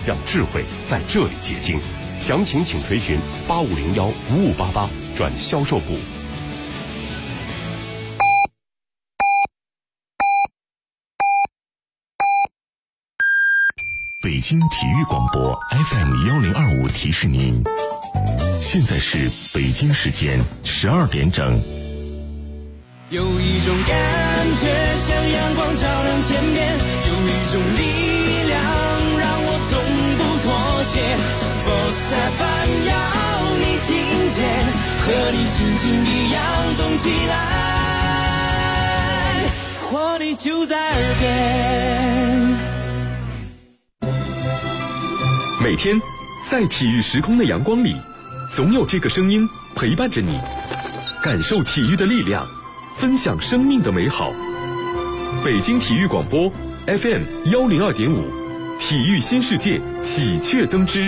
让智慧在这里结晶。详情请垂询8501-5588转销售部。 北京体育广播 FM1025提示您，现在是北京时间12点整。 有一种感觉像阳光照亮天边，有一种力量让我从不妥协。Sports FM 要你听见，和你心情一样动起来，活力就在耳边。 每天在体育时空的阳光里，总有这个声音陪伴着你，感受体育的力量，分享生命的美好。北京体育广播 FM102.5，体育新世界喜鹊登枝。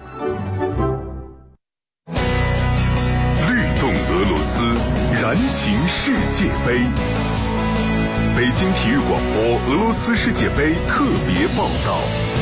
律动俄罗斯，燃情世界杯。北京体育广播俄罗斯世界杯特别报道。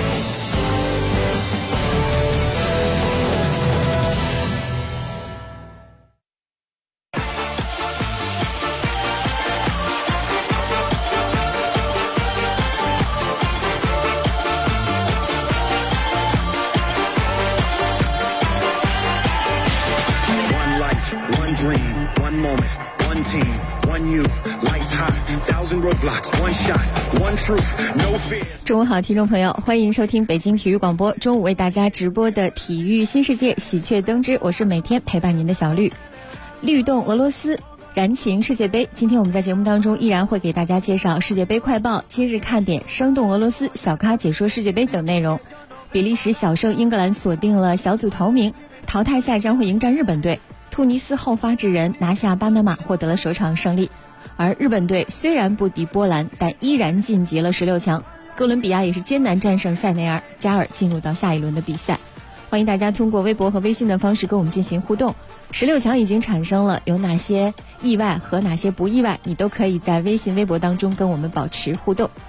中午好，听众朋友，欢迎收听北京体育广播中午为大家直播的体育新世界喜鹊登枝，我是每天陪伴您的小绿。律动俄罗斯，燃情世界杯。今天我们在节目当中依然会给大家介绍世界杯快报、今日看点、生动俄罗斯、小咖解说世界杯等内容。比利时小胜英格兰锁定了小组头名，淘汰赛将会迎战日本队。突尼斯后发制人，拿下巴拿马，获得了首场胜利。而日本队虽然不敌波兰，但依然晋级了16强。哥伦比亚也是艰难战胜塞内尔，加尔进入到下一轮的比赛。欢迎大家通过微博和微信的方式跟我们进行互动。16强已经产生了，有哪些意外和哪些不意外，你都可以在微信微博当中跟我们保持互动。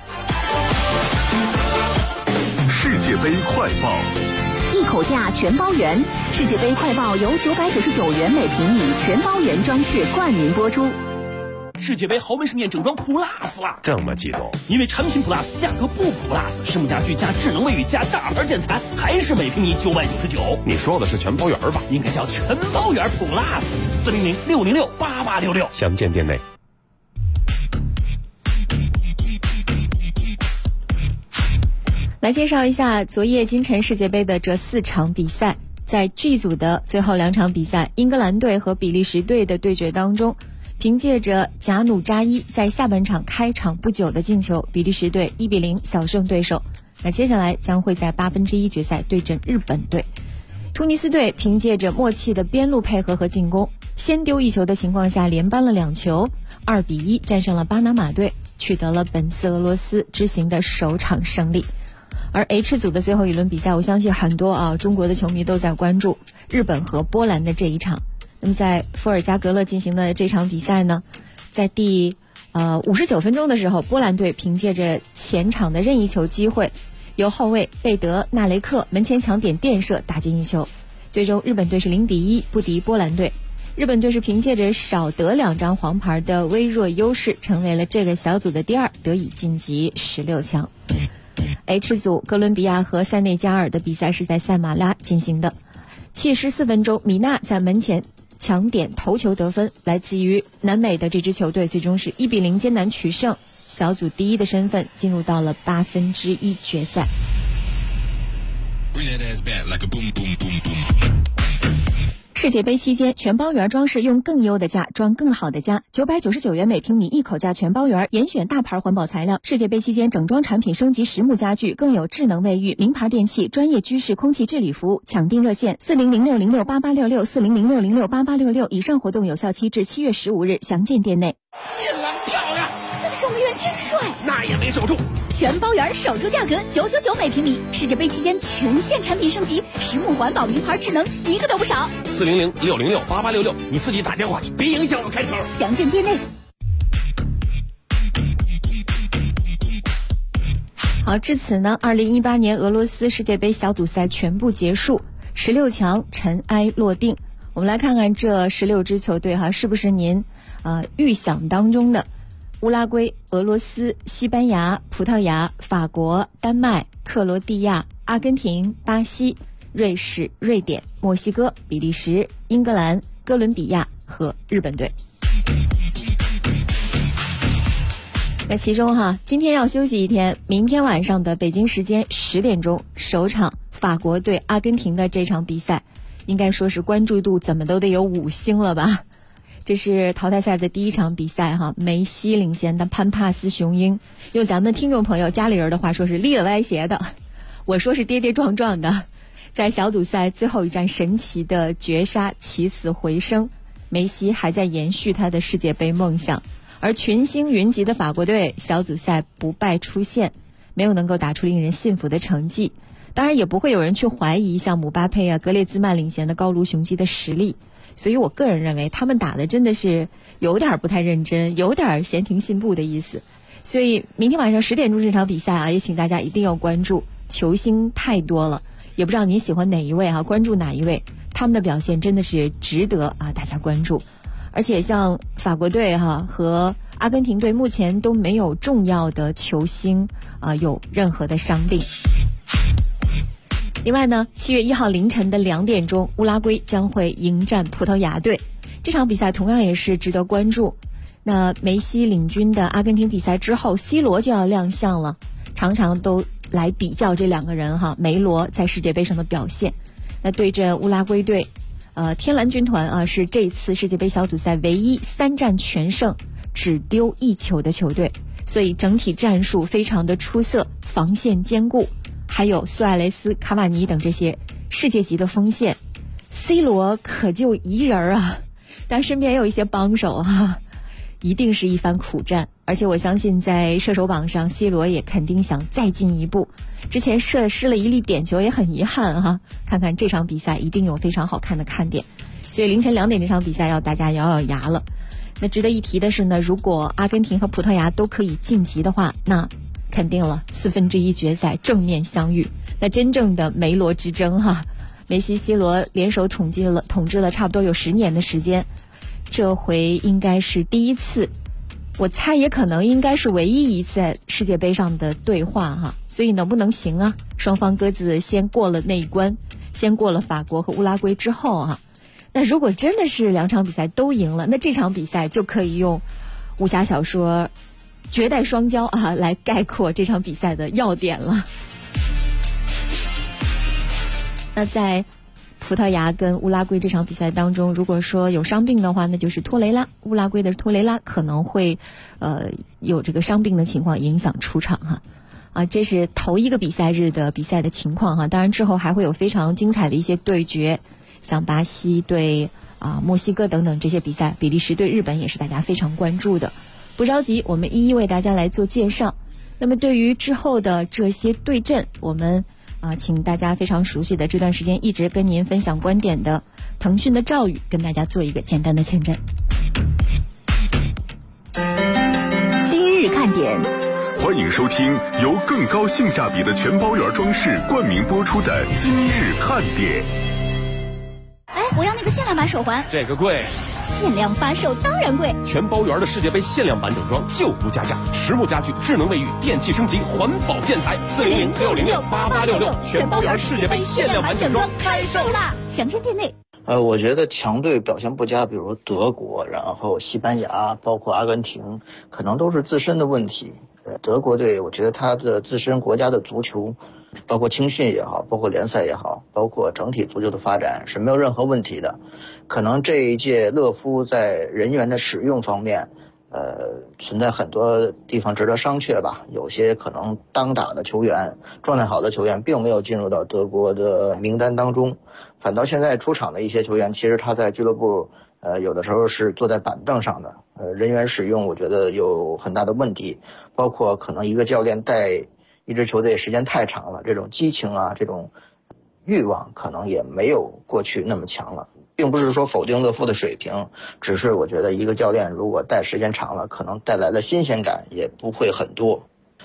世界杯快报， 一口价全包圆。世界杯快报由999元每平米全包圆装饰冠名播出。 世界杯豪门盛宴整装 Plus 了， 这么激动？ 因为产品 Plus 价格不 Plus， 实木家具加智能卫浴加大牌建材，还是每平米999。 你说的是全包圆吧？ 应该叫全包圆 Plus，400-606-8866， 详见店内。 来介绍一下昨夜今晨世界杯的这4场比赛。在 G 组的最后2场比赛，英格兰队和比利时队的对决当中，凭借着贾努扎伊在下半场开场不久的进球，比利时队1-0小胜对手。那接下来将会在1/8决赛对阵日本队。突尼斯队凭借着默契的边路配合和进攻，先丢1球的情况下连扳了2球，2-1战胜了巴拿马队，取得了本次俄罗斯之行的首场胜利。而 H 组的最后一轮比赛，我相信很多中国的球迷都在关注日本和波兰的这一场。那么在伏尔加格勒进行的这场比赛呢，在第59分钟的时候，波兰队凭借着前场的任意球机会，由后卫贝德纳雷克门前抢点垫射打进1球，最终日本队是0-1不敌波兰队。日本队是凭借着少得2张黄牌的微弱优势，成为了这个小组的第2，得以晋级16强。H 组哥伦比亚和塞内加尔的比赛是在塞马拉进行的。74分钟，米纳在门前抢点头球得分，来自于南美的这支球队最终是1-0艰难取胜，小组第1的身份进入到了1/8决赛。世界杯期间，全包圆装饰用更优的价装更好的家，999元每平米一口价全包圆，严选大牌环保材料。世界杯期间整装产品升级实木家具，更有智能卫浴、名牌电器、专业居室空气治理服务。抢订热线400-606-8866，400-606-8866。以上活动有效期至7月15日，详见店内。 进了漂亮， 那个守门员真帅， 那也没守住。 全包圆守住价格999每平米。世界杯期间全线产品升级，实木环保名牌智能一个都不少。 400-606-8866，你自己打电话去，别影响我开口。 详见店内。 好，至此呢，2018年俄罗斯世界杯小组赛全部结束，16强尘埃落定。我们来看看这16支球队是不是您预想当中的？乌拉圭、俄罗斯、西班牙、葡萄牙、法国、丹麦、克罗地亚、阿根廷、巴西、瑞士、瑞典、墨西哥、比利时、英格兰、哥伦比亚和日本队。那其中今天要休息一天，明天晚上的北京时间10点钟首场法国对阿根廷的这场比赛，应该说是关注度怎么都得有5星了吧。这是淘汰赛的第一场比赛梅西领衔的潘帕斯雄鹰，用咱们听众朋友家里人的话说是立了歪斜的，我说是跌跌撞撞的，在小组赛最后一战神奇的绝杀，起死回生，梅西还在延续他的世界杯梦想。而群星云集的法国队小组赛不败出现，没有能够打出令人信服的成绩，当然也不会有人去怀疑像姆巴佩格列兹曼领衔的高卢雄鸡的实力。所以我个人认为他们打的真的是有点不太认真，有点闲庭信步的意思。所以明天晚上10点钟这场比赛也请大家一定要关注，球星太多了，也不知道你喜欢哪一位关注哪一位，他们的表现真的是值得大家关注。而且像法国队和阿根廷队目前都没有重要的球星有任何的伤病。另外呢，7月1号凌晨的2点钟，乌拉圭将会迎战葡萄牙队，这场比赛同样也是值得关注。那梅西领军的阿根廷比赛之后，C 罗就要亮相了，常常都来比较这两个人梅罗在世界杯上的表现。那对阵乌拉圭队天蓝军团是这次世界杯小组赛唯一3战全胜只丢1球的球队，所以整体战术非常的出色，防线坚固，还有苏亚雷斯、卡瓦尼等这些世界级的锋线。 C 罗可就一人但身边也有一些帮手一定是一番苦战。而且我相信在射手榜上 C 罗也肯定想再进一步，之前射失了一粒点球也很遗憾看看这场比赛一定有非常好看的看点，所以凌晨2点这场比赛要大家咬咬牙了。那值得一提的是呢，如果阿根廷和葡萄牙都可以晋级的话，那肯定了1/4决赛正面相遇，那真正的梅罗之争梅西 C 罗联手统治了差不多有10年的时间，这回应该是第一次，我猜也可能应该是唯一一次在世界杯上的对话所以能不能行双方各自先过了那一关，先过了法国和乌拉圭之后那如果真的是2场比赛都赢了，那这场比赛就可以用武侠小说绝代双骄来概括这场比赛的要点了。那在葡萄牙跟乌拉圭这场比赛当中，如果说有伤病的话，那就是托雷拉，乌拉圭的托雷拉可能会有这个伤病的情况影响出场这是头一个比赛日的比赛的情况当然之后还会有非常精彩的一些对决，像巴西对墨西哥等等这些比赛，比利时对日本也是大家非常关注的。不着急，我们一一为大家来做介绍。那么对于之后的这些对阵，我们请大家非常熟悉的这段时间一直跟您分享观点的腾讯的赵宇跟大家做一个简单的前瞻。 今日看点， 欢迎收听由更高性价比的全包圆装饰冠名播出的今日看点。 我要那个限量版手环， 这个贵。 限量发售当然贵。 全包圆的世界杯限量版整装就不加价，实木家具、智能卫浴、电器升级、环保建材，400-606-8866，全包圆世界杯限量版整装开售啦！ 详见店内。 我觉得强队表现不佳，比如德国，然后西班牙，包括阿根廷，可能都是自身的问题。德国队，我觉得他的自身国家的足球，包括青训也好，包括联赛也好，包括整体足球的发展是没有任何问题的。可能这一届勒夫在人员的使用方面，存在很多地方值得商榷吧。有些可能当打的球员、状态好的球员，并没有进入到德国的名单当中，反倒现在出场的一些球员，其实他在俱乐部有的时候是坐在板凳上的，人员使用我觉得有很大的问题，包括可能一个教练带一支球队时间太长了，这种激情这种欲望可能也没有过去那么强了。并不是说否定勒夫的水平，只是我觉得一个教练如果带时间长了，可能带来的新鲜感也不会很多。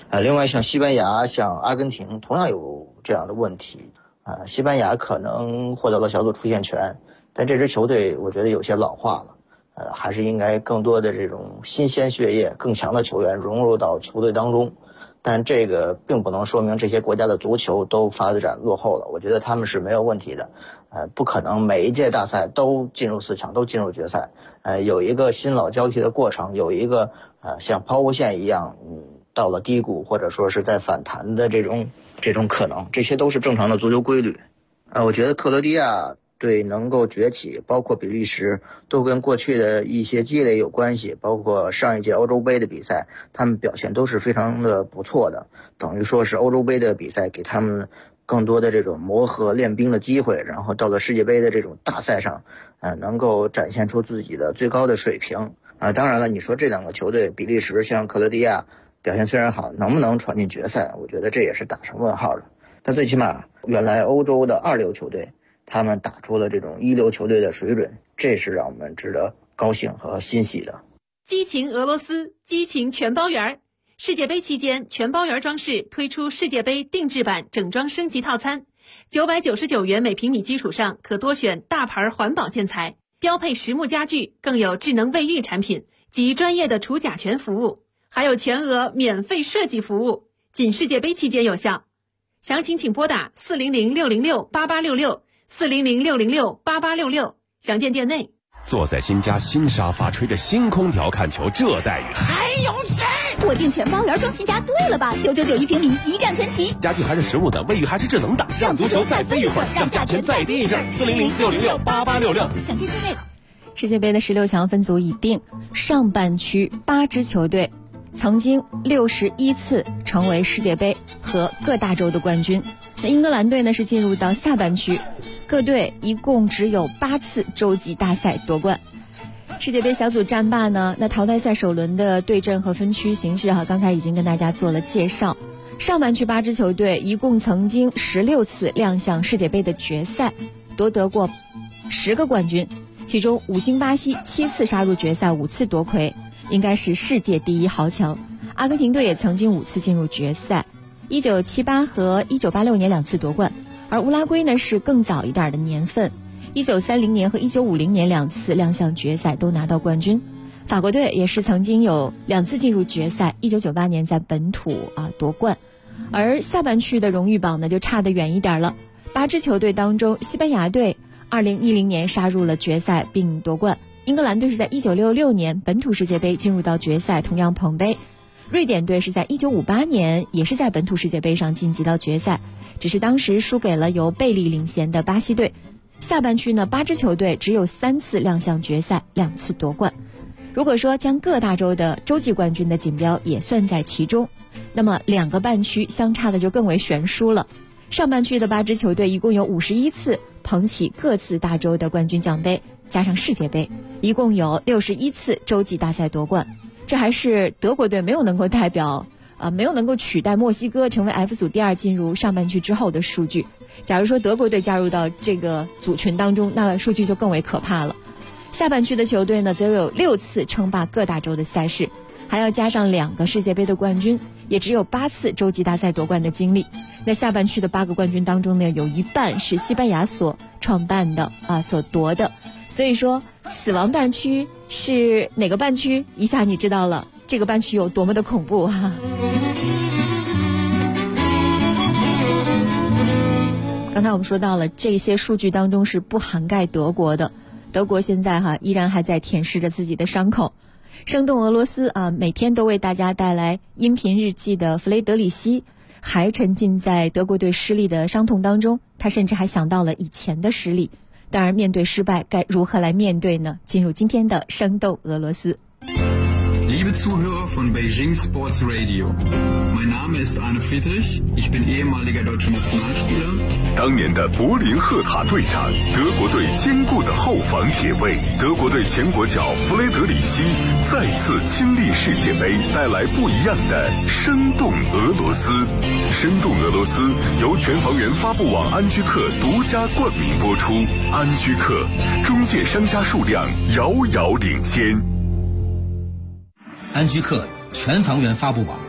另外像西班牙、像阿根廷同样有这样的问题。西班牙可能获得了小组出线权，但这支球队我觉得有些老化了，还是应该更多的这种新鲜血液、更强的球员融入到球队当中。但这个并不能说明这些国家的足球都发展落后了，我觉得他们是没有问题的。不可能每一届大赛都进入4强，都进入决赛。有一个新老交替的过程，有一个像抛物线一样，到了低谷或者说是在反弹的这种可能，这些都是正常的足球规律。我觉得克罗地亚队能够崛起，包括比利时，都跟过去的一些积累有关系，包括上一届欧洲杯的比赛，他们表现都是非常的不错的，等于说是欧洲杯的比赛给他们更多的这种磨合练兵的机会，然后到了世界杯的这种大赛上，能够展现出自己的最高的水平。当然了，你说这两个球队，比利时像克罗地亚表现虽然好，能不能闯进决赛，我觉得这也是打上问号的。但最起码原来欧洲的2流球队他们打出了这种1流球队的水准，这是让我们值得高兴和欣喜的。 激情俄罗斯，激情全包圆。世界杯期间，全包圆装饰推出世界杯定制版整装升级套餐，999元每平米基础上可多选大牌环保建材，标配实木家具，更有智能卫浴产品及专业的除甲醛服务，还有全额免费设计服务，仅世界杯期间有效。详情请拨打400-606-8866，400-606-8866，详见店内。 坐在新家新沙发，吹着新空调看球，这待遇还有谁？ 我订全包圆装新家对了吧？999平米，一站全齐， 家具还是实木的，卫浴还是智能的，让足球再飞一会儿，让价钱再低一阵。400-606-8866， 详见店内。 世界杯的16强分组已定，上半区8支球队曾经61次成为世界杯和各大洲的冠军。那英格兰队呢是进入到下半区，各队一共只有8次洲际大赛夺冠。世界杯小组战罢呢，那淘汰赛首轮的对阵和分区形势刚才已经跟大家做了介绍。上半区8支球队一共曾经16次亮相世界杯的决赛，夺得过10个冠军，其中5星巴西7次杀入决赛，5次夺魁，应该是世界第一豪强。阿根廷队也曾经5次进入决赛，1978和1986年2次夺冠，而乌拉圭呢是更早一点的年份，1930年和1950年2次亮相决赛都拿到冠军。法国队也是曾经有2次进入决赛，1998年在本土夺冠。而下半区的荣誉榜呢就差得远一点了，8支球队当中，西班牙队2010年杀入了决赛并夺冠，英格兰队是在1966年本土世界杯进入到决赛，同样捧杯。瑞典队是在1958年也是在本土世界杯上晋级到决赛，只是当时输给了由贝利领衔的巴西队。下半区呢，8支球队只有3次亮相决赛，2次夺冠。如果说将各大洲的洲际冠军的锦标也算在其中，那么2个半区相差的就更为悬殊了。上半区的8支球队一共有51次捧起各自大洲的冠军奖杯，加上世界杯，一共有61次洲际大赛夺冠。这还是德国队没有能够取代墨西哥成为 F 组第2进入上半区之后的数据。假如说德国队加入到这个组群当中，那数据就更为可怕了。下半区的球队呢，则有6次称霸各大洲的赛事，还要加上2个世界杯的冠军，也只有8次洲际大赛夺冠的经历。那下半区的8个冠军当中呢，有一半是西班牙所创办的所夺的。所以说死亡半区是哪个半区，一下你知道了这个半区有多么的恐怖刚才我们说到了这些数据当中是不涵盖德国的，德国现在依然还在舔舐着自己的伤口。生动俄罗斯每天都为大家带来音频日记的弗雷德里希还沉浸在德国队失利的伤痛当中，他甚至还想到了以前的失利。当然面对失败该如何来面对呢？进入今天的生动俄罗斯。 Liebe Zuhörer von Beijing Sports Radio, mein Name ist Arne Friedrich, ich bin ehemaliger deutscher Nationalspieler. 当年的柏林赫塔队长，德国队坚固的后防铁卫，德国队前国脚弗雷德里希再次亲历世界杯，带来不一样的生动俄罗斯。生动俄罗斯由全房源发布网安居客独家冠名播出，安居客中介商家数量遥遥领先。 安居客全房源发布网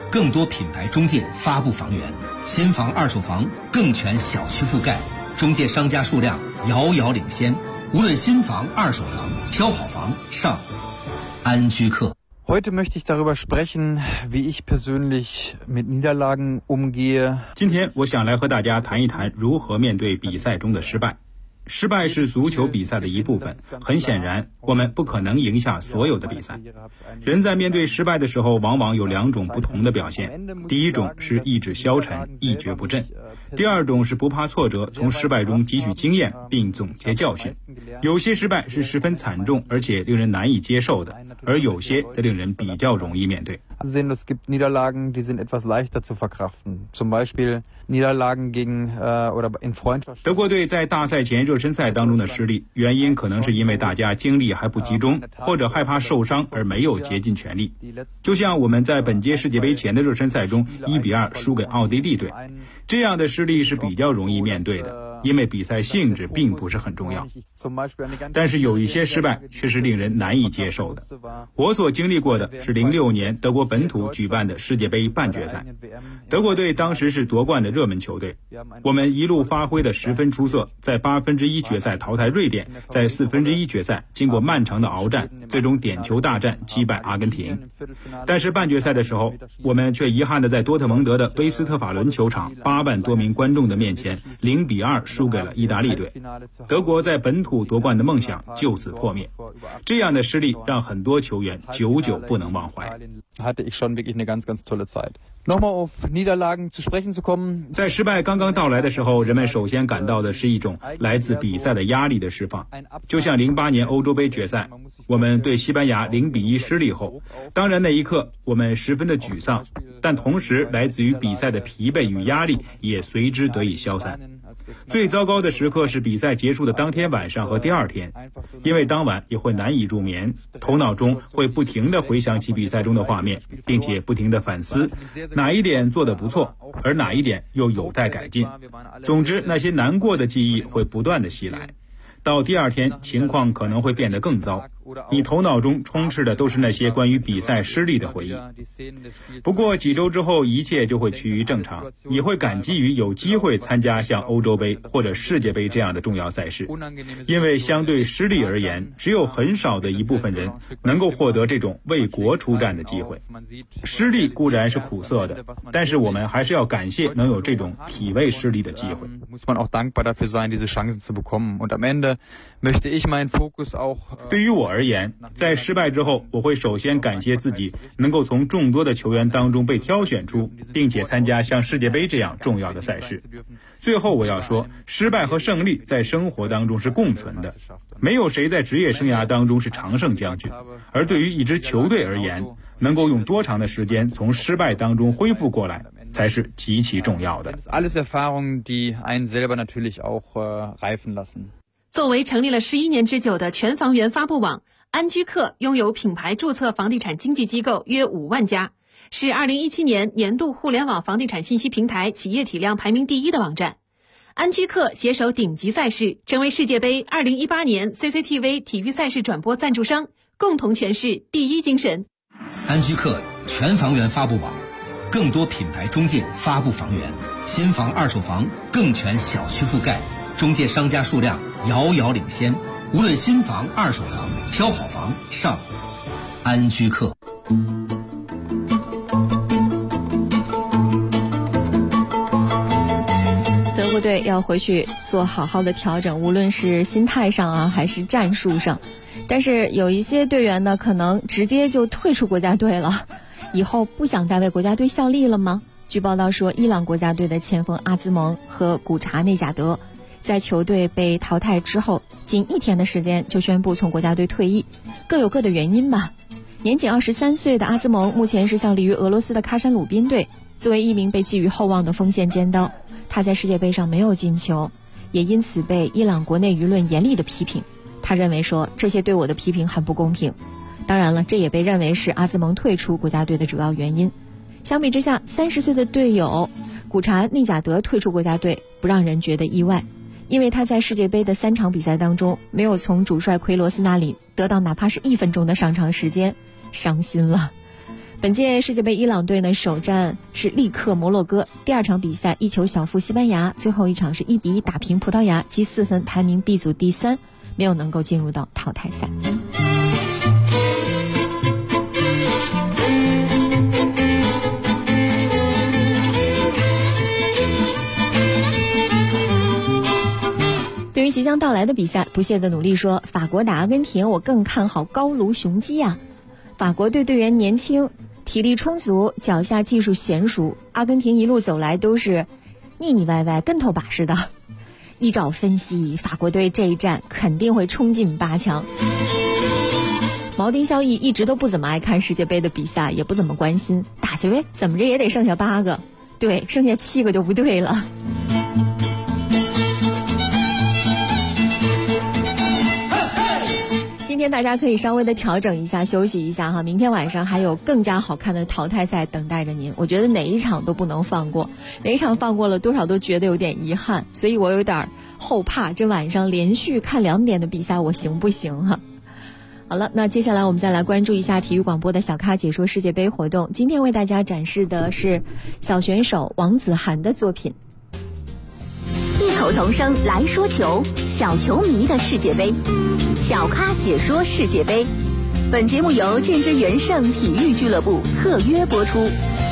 更多品牌中介发布房源，新房二手房更全小区覆盖，中介商家数量遥遥领先。无论新房二手房，挑好房上安居客。 Heute möchte ich darüber sprechen, wie ich persönlich mit Niederlagen umgehe. 今天我想来和大家谈一谈如何面对比赛中的失败。失败是足球比赛的一部分，很显然，我们不可能赢下所有的比赛。人在面对失败的时候，往往有两种不同的表现。第一种是意志消沉，一蹶不振；第二种是不怕挫折，从失败中汲取经验，并总结教训。有些失败是十分惨重，而且令人难以接受的，而有些则令人比较容易面对。 Es gibt Niederlagen, die sind etwas leichter zu verkraften. Zum Beispiel Niederlagen gegen oder in Freundschaft. 德国队在大赛前热身赛当中的失利，原因可能是因为大家精力还不集中，或者害怕受伤而没有竭尽全力。就像我们在本届世界杯前的热身赛中1-2输给奥地利队，这样的失利是比较容易面对的，因为比赛性质并不是很重要。但是有一些失败却是令人难以接受的。我所经历过的是06年德国本土举办的世界杯半决赛，德国队当时是夺冠的热门球队，我们一路发挥得十分出色，在1/8决赛淘汰瑞典，在1/4决赛经过漫长的鏖战，最终点球大战击败阿根廷。但是半决赛的时候，我们却遗憾地在多特蒙德的威斯特法伦球场8万多名观众的面前0-2输给了意大利队，德国在本土夺冠的梦想就此破灭。这样的失利让很多球员久久不能忘怀。 Hatte ich schon wirklich eine ganz, ganz tolle Zeit. Nochmal auf Niederlagen zu sprechen zu kommen. 在失败刚刚到来的时候，人们首先感到的是一种来自比赛的压力的释放。就像08年欧洲杯决赛，我们对西班牙0-1失利后，当然那一刻我们十分的沮丧，但同时来自于比赛的疲惫与压力也随之得以消散。最糟糕的时刻是比赛结束的当天晚上和第二天，因为当晚也会难以入眠，头脑中会不停地回想起比赛中的画面，并且不停地反思哪一点做得不错，而哪一点又有待改进。总之，那些难过的记忆会不断地袭来，到第二天情况可能会变得更糟，你头脑中充斥的都是那些关于比赛失利的回忆。不过几周之后一切就会趋于正常，你会感激于有机会参加像欧洲杯或者世界杯这样的重要赛事，因为相对失利而言，只有很少的一部分人能够获得这种为国出战的机会。失利固然是苦涩的，但是我们还是要感谢能有这种体味失利的机会。对于我而言，在失败之后，我会首先感谢自己能够从众多的球员当中被挑选出，并且参加像世界杯这样重要的赛事。最后我要说，失败和胜利在生活当中是共存的，没有谁在职业生涯当中是常胜将军。而对于一支球队而言，能够用多长的时间从失败当中恢复过来，才是极其重要的。 作为成立了11年之久的全房源发布网，安居客拥有品牌注册房地产经纪机构约5万家，是2017年年度互联网房地产信息平台企业体量排名第1的网站。安居客携手顶级赛事，成为世界杯2018年 CCTV 体育赛事转播赞助商，共同诠释第一精神。 安居客全房源发布网，更多品牌中介发布房源，新房二手房更全小区覆盖，中介商家数量遥遥领先。无论新房二手房，挑好房上安居客。 德国队要回去做好好的调整，无论是心态上还是战术上。但是有一些队员呢，可能直接就退出国家队了，以后不想再为国家队效力了吗？据报道说，伊朗国家队的前锋阿兹蒙和古查内贾德在球队被淘汰之后，仅1天的时间就宣布从国家队退役，各有各的原因吧。年仅23岁的阿兹蒙目前是效力于俄罗斯的喀山鲁宾队，作为一名被寄予厚望的锋线尖刀，他在世界杯上没有进球，也因此被伊朗国内舆论严厉的批评。他认为说，这些对我的批评很不公平。当然了，这也被认为是阿兹蒙退出国家队的主要原因。相比之下，30岁的队友古查内贾德退出国家队不让人觉得意外，因为他在世界杯的3场比赛当中没有从主帅奎罗斯那里得到哪怕是1分钟的上场时间，伤心了。 本届世界杯伊朗队呢首战是力克摩洛哥，第2场比赛1球小负西班牙，最后一场是1-1打平葡萄牙，积4分，排名 B 组第3，没有能够进入到淘汰赛。对于即将到来的比赛，不懈的努力说，法国打阿根廷，我更看好高卢雄鸡啊！法国队队员年轻，体力充足，脚下技术娴熟，阿根廷一路走来都是腻腻歪歪、跟头把式的。依照分析，法国队这一战肯定会冲进8强。毛丁效益一直都不怎么爱看世界杯的比赛，也不怎么关心，打去呗，怎么着也得剩下8个，对，剩下7个就不对了。今天大家可以稍微的调整一下，休息一下哈。明天晚上还有更加好看的淘汰赛等待着您，我觉得哪一场都不能放过，哪一场放过了多少都觉得有点遗憾，所以我有点后怕这晚上连续看2点的比赛我行不行哈。好了，那接下来我们再来关注一下体育广播的小咖解说世界杯活动。今天为大家展示的是小选手王子涵的作品。 异口同声来说球，小球迷的世界杯，小咖解说世界杯。本节目由建之元盛体育俱乐部特约播出。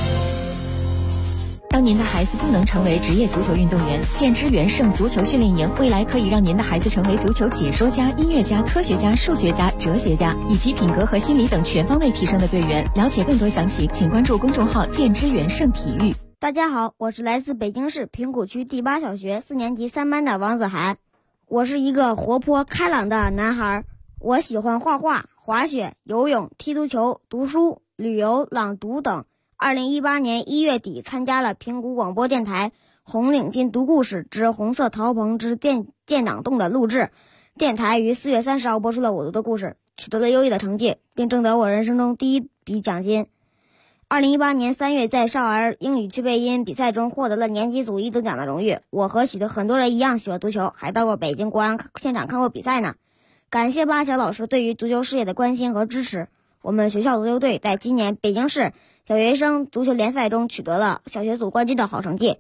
当您的孩子不能成为职业足球运动员，建之元盛足球训练营未来可以让您的孩子成为足球解说家、音乐家、科学家、数学家、哲学家，以及品格和心理等全方位提升的队员。了解更多详情，请关注公众号建之元盛体育。 大家好，我是来自北京市平谷区第8小学4年级3班的王子涵。我是一个活泼开朗的男孩，我喜欢画画、滑雪、游泳、踢足球、读书、旅游、朗读等。2018年1月底参加了平谷广播电台红领巾读故事之红色陶棚之建党洞的录制。电台于4月30号播出了我读的故事，取得了优异的成绩，并挣得我人生中第1笔奖金。2018年3月在少儿英语去配音比赛中获得了年级组1等奖的荣誉。我和许多很多人一样喜欢足球，还到过北京国安现场看过比赛呢。感谢巴小老师对于足球事业的关心和支持。我们学校足球队在今年北京市小学生足球联赛中取得了小学组冠军的好成绩。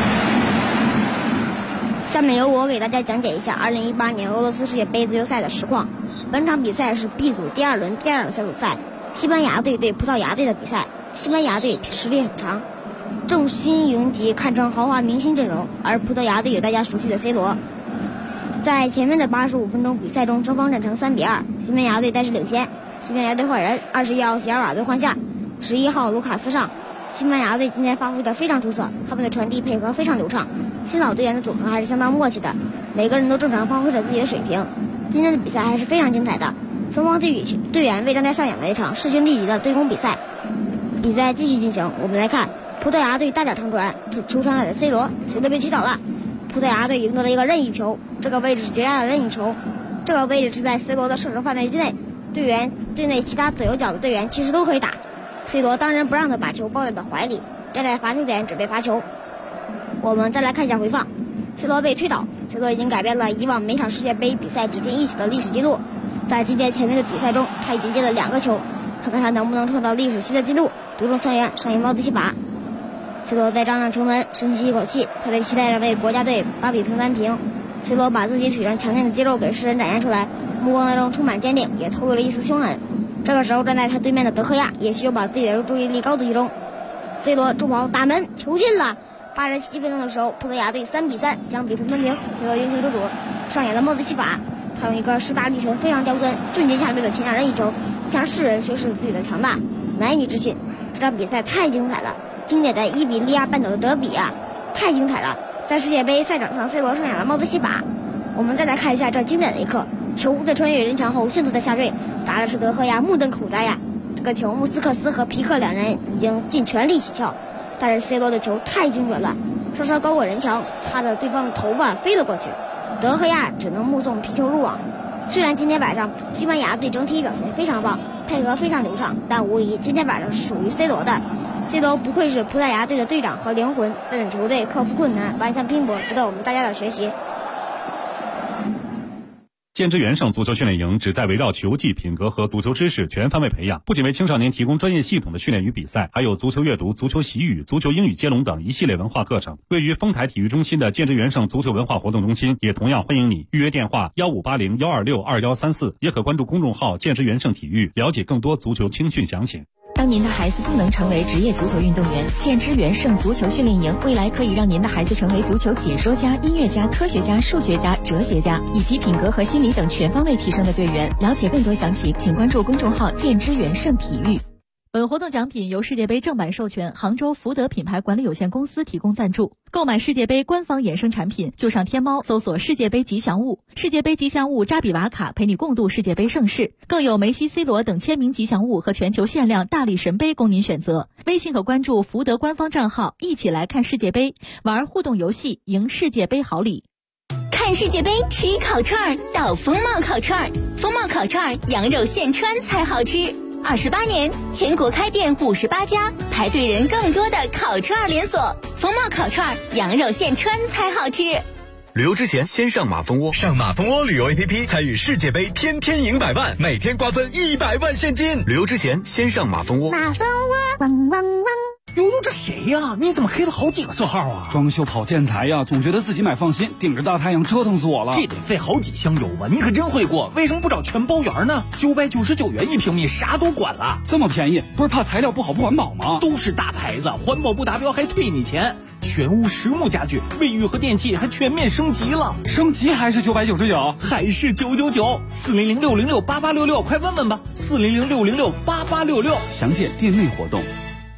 下面由我给大家讲解一下2018年俄罗斯世界杯足球赛的实况。本场比赛是 B 组第2轮第2小组赛，西班牙队对葡萄牙队的比赛。西班牙队实力很强，众星云集，堪称豪华明星阵容，而葡萄牙队有大家熟悉的 C 罗。在前面的85分钟比赛中，双方战成3-2，西班牙队暂时领先。西班牙队换人，21号席尔瓦被换下，11号卢卡斯上。西班牙队今天发挥得非常出色，他们的传递配合非常流畅，新老队员的组合还是相当默契的，每个人都正常发挥着自己的水平。今天的比赛还是非常精彩的，双方队员为正在上演的一场势均力敌的对攻比赛。比赛继续进行，我们来看葡萄牙队大脚长传，球传给 C 罗被推倒了。葡萄牙队赢得了一个任意球，这个位置是绝佳的任意球，这个位置是在 C 罗的射程范围之内，队内其他左右脚的队员其实都可以打。C 罗当然不让他把球抱在他怀里，站在罚球点准备罚球。我们再来看一下回放 ，C 罗被推倒 ，C 罗已经改变了以往每场世界杯比赛只进1球的历史记录，在今天前面的比赛中，他已经进了2个球，看看他能不能创造历史新的纪录。独中3元，上演帽子戏法。C 罗在张亮球门，深吸一口气，他在期待着为国家队8比0扳平。C 罗把自己腿上强健的肌肉给世人展现出来，目光当中充满坚定，也透露了一丝凶狠。这个时候站在他对面的德赫亚也需要把自己的注意力高度集中。C 罗助跑打门，球进了。87分钟的时候，葡萄牙队3比3将比分扳平。C 罗英雄得主，上演了帽子戏法。他用一个势大力沉、非常刁钻、瞬间下坠的前场任意球，向世人宣示自己的强大，难以置信。这场比赛太精彩了，经典的伊比利亚半岛的德比啊，太精彩了！在世界杯赛场上 ，C 罗上演了帽子戏法。我们再来看一下这经典的一刻，球在穿越人墙后迅速的下坠，打的是德赫亚目瞪口呆呀。这个球，穆斯克斯和皮克两人已经尽全力起跳，但是 C 罗的球太精准了，稍稍高过人墙，擦着对方的头发飞了过去，德赫亚只能目送皮球入网。虽然今天晚上西班牙队整体表现非常棒，配合非常流畅，但无疑今天晚上是属于 C 罗的。C 罗不愧是葡萄牙队的队长和灵魂，带领球队克服困难，顽强拼搏，值得我们大家的学习。 建之元盛足球训练营旨在围绕球技、品格和足球知识全方位培养，不仅为青少年提供专业系统的训练与比赛，还有足球阅读、足球习语、足球英语接龙等一系列文化课程。位于丰台体育中心的建之元盛足球文化活动中心也同样欢迎你，预约电话1580-126-2134，也可关注公众号建之元盛体育，了解更多足球青训详情。 当您的孩子不能成为职业足球运动员，建之元盛足球训练营未来可以让您的孩子成为足球解说家、音乐家、科学家、数学家、哲学家，以及品格和心理等全方位提升的队员。了解更多详情，请关注公众号建之元盛体育。 本活动奖品由世界杯正版授权杭州福德品牌管理有限公司提供赞助。购买世界杯官方衍生产品，就上天猫搜索世界杯吉祥物，世界杯吉祥物扎比瓦卡陪你共度世界杯盛世，更有梅西、C 罗等签名吉祥物和全球限量大力神杯供您选择。微信可关注福德官方账号，一起来看世界杯，玩互动游戏，赢世界杯好礼。 看世界杯吃烤串到风貌烤串，风貌烤串羊肉现穿才好吃。28年，全国开店58家，排队人更多的烤串连锁。风貌烤串，羊肉现穿才好吃。 旅游之前先上马蜂窝，上马蜂窝旅游 APP 参与世界杯，天天赢100万，每天瓜分100万现金。旅游之前先上马蜂窝。 马蜂窝，汪汪汪。 悠悠，这谁呀？你怎么黑了好几个色号啊？ 装修跑建材呀，总觉得自己买放心，顶着大太阳折腾死我了。 这得费好几箱油吧？你可真会过，为什么不找全包圆呢？999元1平米，啥都管了。 这么便宜，不是怕材料不好不环保吗？ 都是大牌子，环保不达标还退你钱。全屋实木家具、卫浴和电器还全面升级了， 升级还是999， 还是999，400-606-8866，快问问吧，400-606-8866， 详见店内活动。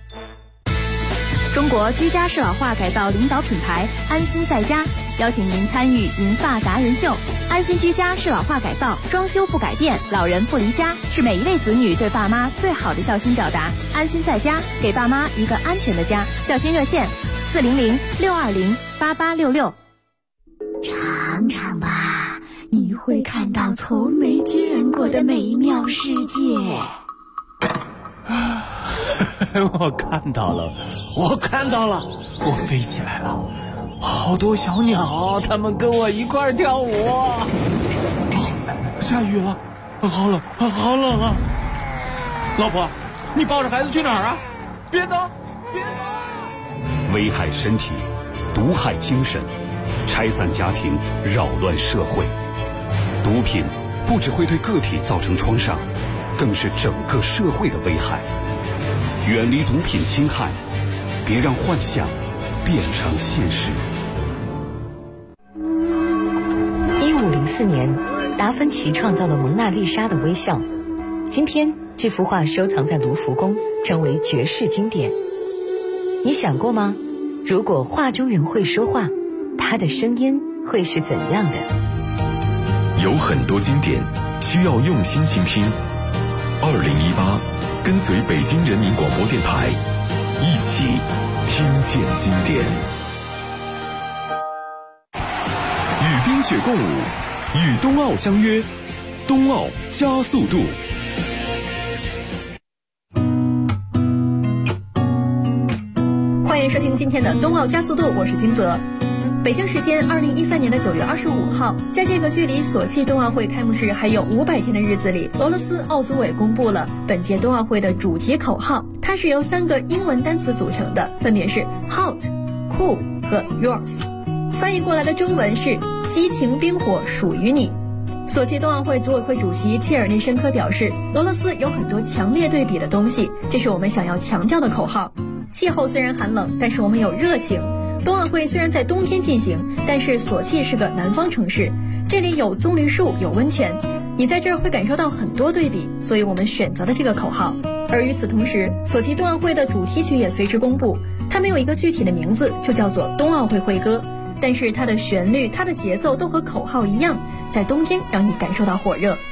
中国居家适老化改造领导品牌安心在家邀请您参与银发达人秀。安心居家适老化改造，装修不改变，老人不离家，是每一位子女对爸妈最好的孝心表达。安心在家，给爸妈一个安全的家。孝心热线400-620-8866。 尝尝吧，你会看到从没见过的美妙世界。 我看到了，我飞起来了，好多小鸟，它们跟我一块儿跳舞。下雨了，好冷啊！老婆，你抱着孩子去哪儿啊？别走！ 危害身体，毒害精神，拆散家庭，扰乱社会。毒品不只会对个体造成创伤，更是整个社会的危害。远离毒品侵害，别让幻想变成现实。 1504年，达芬奇创造了蒙娜丽莎的微笑。今天，这幅画收藏在卢浮宫，成为绝世经典。你想过吗？如果画中人会说话，他的声音会是怎样的？ 有很多经典需要用心倾听。2018，跟随北京人民广播电台，一起听见经典。与冰雪共舞，与冬奥相约，冬奥加速度。 欢迎收听今天的冬奥加速度，我是金泽。北京时间2013年9月25号，在这个距离索契冬奥会开幕式还有500天的日子里，俄罗斯奥组委公布了本届冬奥会的主题口号，它是由3个英文单词组成的，分别是 Hot、Cool 和 Yours， 翻译过来的中文是激情冰火属于你。索契冬奥会组委会主席切尔内申科表示，俄罗斯有很多强烈对比的东西，这是我们想要强调的口号。气候虽然寒冷，但是我们有热情。冬奥会虽然在冬天进行，但是索契是个南方城市，这里有棕榈树，有温泉，你在这儿会感受到很多对比，所以我们选择了这个口号。而与此同时，索契冬奥会的主题曲也随之公布，它没有一个具体的名字，就叫做冬奥会会歌，但是它的旋律、它的节奏都和口号一样，在冬天让你感受到火热。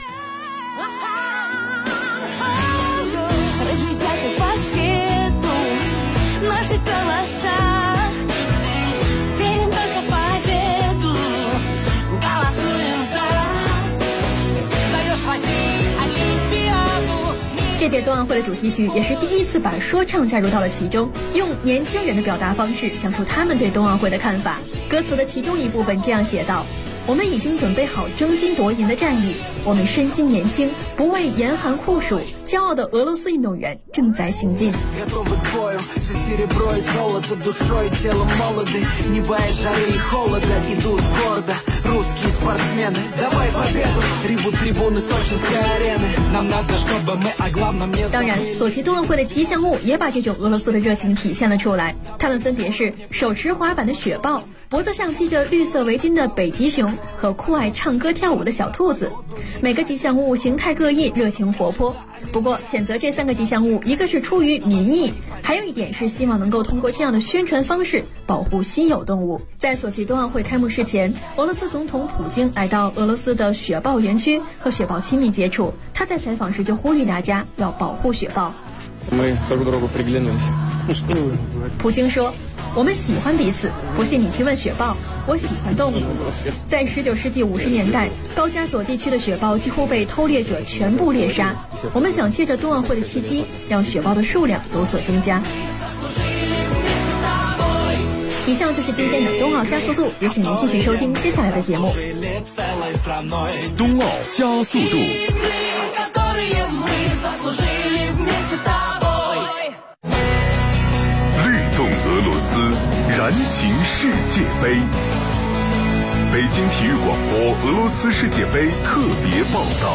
这届冬奥会的主题曲也是第一次把说唱加入到了其中，用年轻人的表达方式讲述他们对冬奥会的看法。歌词的其中一部分这样写道： 我们已经准备好争金夺银的战役，我们身心年轻，不畏严寒酷暑，骄傲的俄罗斯运动员正在行进。当然，索契冬奥会的吉祥物也把这种俄罗斯的热情体现了出来，他们分别是手持滑板的雪豹，脖子上系着绿色围巾的北极熊和酷爱唱歌跳舞的小兔子。每个吉祥物形态各异，热情活泼。不过选择这3个吉祥物，一个是出于民意，还有一点是希望能够通过这样的宣传方式保护稀有动物。在索契冬奥会开幕式前，俄罗斯总统普京来到俄罗斯的雪豹园区和雪豹亲密接触，他在采访时就呼吁大家要保护雪豹。普京说，我们喜欢彼此，不信你去问雪豹，我喜欢动物。在19世纪50年代，高加索地区的雪豹几乎被偷猎者全部猎杀，我们想借着冬奥会的契机，让雪豹的数量有所增加。以上就是今天的冬奥加速度，也请您继续收听接下来的节目。 冬奥加速度。律动俄罗斯，燃情世界杯。北京体育广播俄罗斯世界杯特别报道。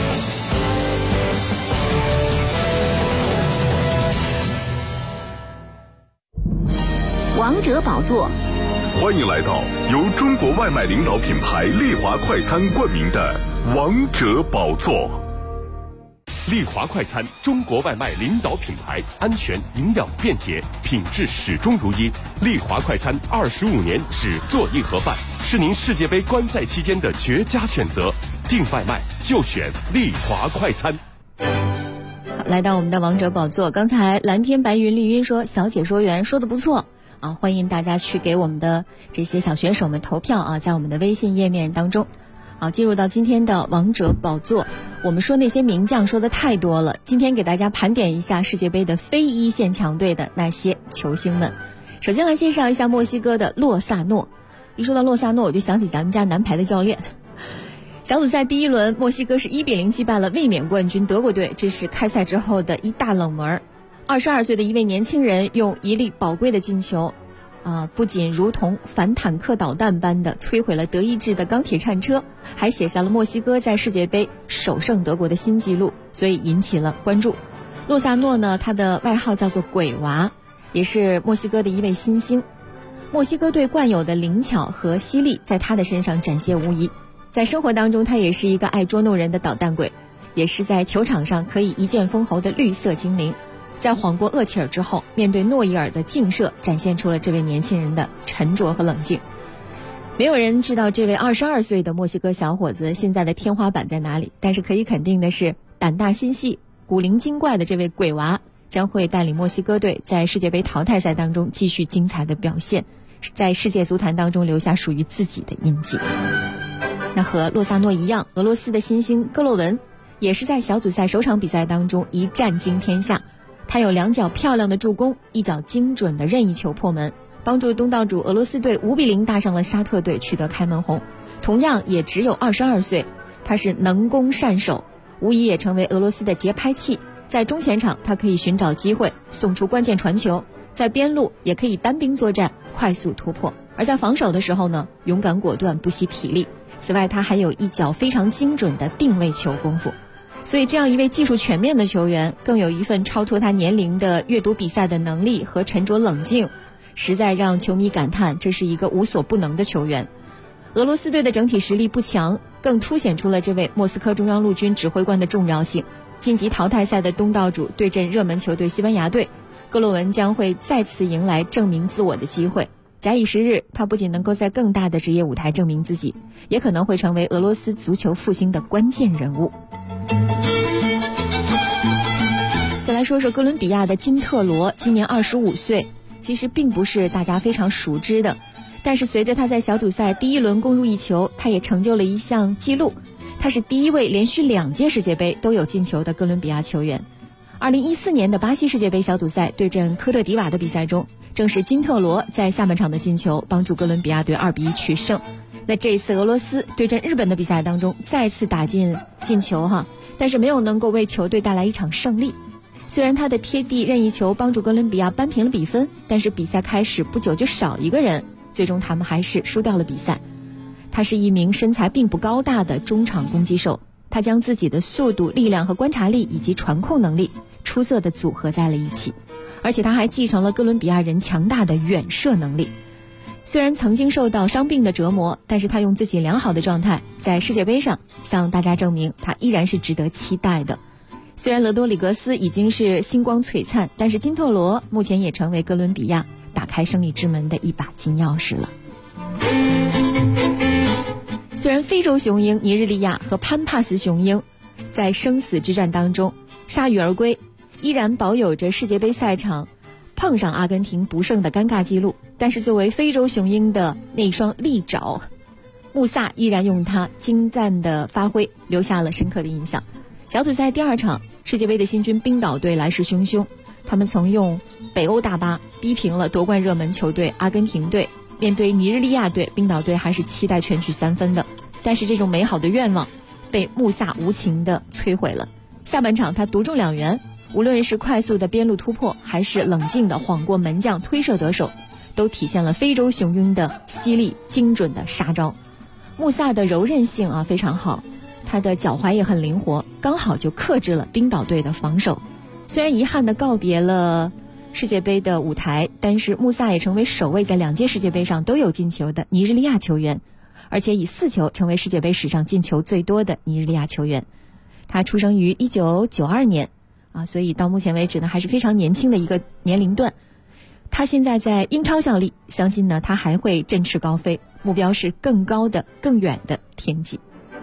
王者宝座， 欢迎来到由中国外卖领导品牌丽华快餐冠名的王者宝座。 丽华快餐，中国外卖领导品牌，安全、营养、便捷，品质始终如一。丽华快餐25年只做一盒饭，是您世界杯观赛期间的绝佳选择。订外卖就选丽华快餐。 来到我们的王者宝座，刚才蓝天白云丽云说小解说员说的不错啊，欢迎大家去给我们的这些小选手们投票啊，在我们的微信页面当中。好，进入到今天的王者宝座，我们说那些名将说的太多了，今天给大家盘点一下世界杯的非一线强队的那些球星们。首先来介绍一下墨西哥的洛萨诺。一说到洛萨诺，我就想起咱们家男排的教练。小组赛第一轮，墨西哥是1-0击败了卫冕冠军德国队，这是开赛之后的一大冷门。22岁的一位年轻人用一粒宝贵的进球不仅如同反坦克导弹般的摧毁了德意志的钢铁战车，还写下了墨西哥在世界杯首胜德国的新纪录，所以引起了关注。洛萨诺呢，他的外号叫做鬼娃，也是墨西哥的一位新星。墨西哥队惯有的灵巧和犀利在他的身上展现无疑，在生活当中他也是一个爱捉弄人的捣蛋鬼，也是在球场上可以一剑封喉的绿色精灵。在晃过厄齐尔之后，面对诺伊尔的劲射，展现出了这位年轻人的沉着和冷静。没有人知道这位22岁的墨西哥小伙子现在的天花板在哪里，但是可以肯定的是，胆大心细、古灵精怪的这位鬼娃将会带领墨西哥队在世界杯淘汰赛当中继续精彩的表现，在世界足坛当中留下属于自己的印记。那和洛萨诺一样，俄罗斯的新星戈洛文也是在小组赛首场比赛当中一战惊天下。他有2脚漂亮的助攻，1脚精准的任意球破门，帮助东道主俄罗斯队5-0大胜了沙特队，取得开门红。同样也只有22岁，他是能攻善守，无疑也成为俄罗斯的节拍器。在中前场，他可以寻找机会送出关键传球，在边路也可以单兵作战，快速突破。而在防守的时候呢，勇敢果断，不惜体力。此外，他还有1脚非常精准的定位球功夫。所以这样一位技术全面的球员，更有一份超脱他年龄的阅读比赛的能力和沉着冷静，实在让球迷感叹这是一个无所不能的球员。俄罗斯队的整体实力不强，更凸显出了这位莫斯科中央陆军指挥官的重要性。晋级淘汰赛的东道主对阵热门球队西班牙队，戈洛文将会再次迎来证明自我的机会。假以时日，他不仅能够在更大的职业舞台证明自己，也可能会成为俄罗斯足球复兴的关键人物。再来说说哥伦比亚的金特罗，今年25岁，其实并不是大家非常熟知的，但是随着他在小组赛第一轮攻入1球，他也成就了一项纪录，他是第一位连续2届世界杯都有进球的哥伦比亚球员。2014年的巴西世界杯小组赛对阵科特迪瓦的比赛中，正是金特罗在下半场的进球帮助哥伦比亚队2-1取胜。 那这一次俄罗斯对阵日本的比赛当中再次打进进球哈，但是没有能够为球队带来一场胜利。虽然他的贴地任意球帮助哥伦比亚扳平了比分，但是比赛开始不久就少一个人，最终他们还是输掉了比赛。他是一名身材并不高大的中场攻击手，他将自己的速度、力量和观察力以及传控能力出色地组合在了一起，而且他还继承了哥伦比亚人强大的远射能力。虽然曾经受到伤病的折磨，但是他用自己良好的状态在世界杯上向大家证明他依然是值得期待的。虽然罗德里格斯已经是星光璀璨，但是金特罗目前也成为哥伦比亚打开胜利之门的一把金钥匙了。虽然非洲雄鹰尼日利亚和潘帕斯雄鹰在生死之战当中铩羽而归，依然保有着世界杯赛场碰上阿根廷不胜的尴尬记录，但是作为非洲雄鹰的那一双利爪，穆萨依然用他精湛的发挥留下了深刻的印象。小组赛第2场，世界杯的新军冰岛队来势汹汹，他们曾用北欧大巴逼平了夺冠热门球队阿根廷队。面对尼日利亚队，冰岛队还是期待全取3分的，但是这种美好的愿望被穆萨无情地摧毁了。下半场他独中2元，无论是快速的边路突破，还是冷静的晃过门将推射得手，都体现了非洲雄鹰的犀利精准的杀招。穆萨的柔韧性非常好，他的脚踝也很灵活，刚好就克制了冰岛队的防守。虽然遗憾地告别了世界杯的舞台，但是穆萨也成为首位在2届世界杯上都有进球的尼日利亚球员，而且以4球成为世界杯史上进球最多的尼日利亚球员。他出生于1992年所以到目前为止呢还是非常年轻的一个年龄段。他现在在英超效力，相信呢他还会振翅高飞，目标是更高的更远的天际。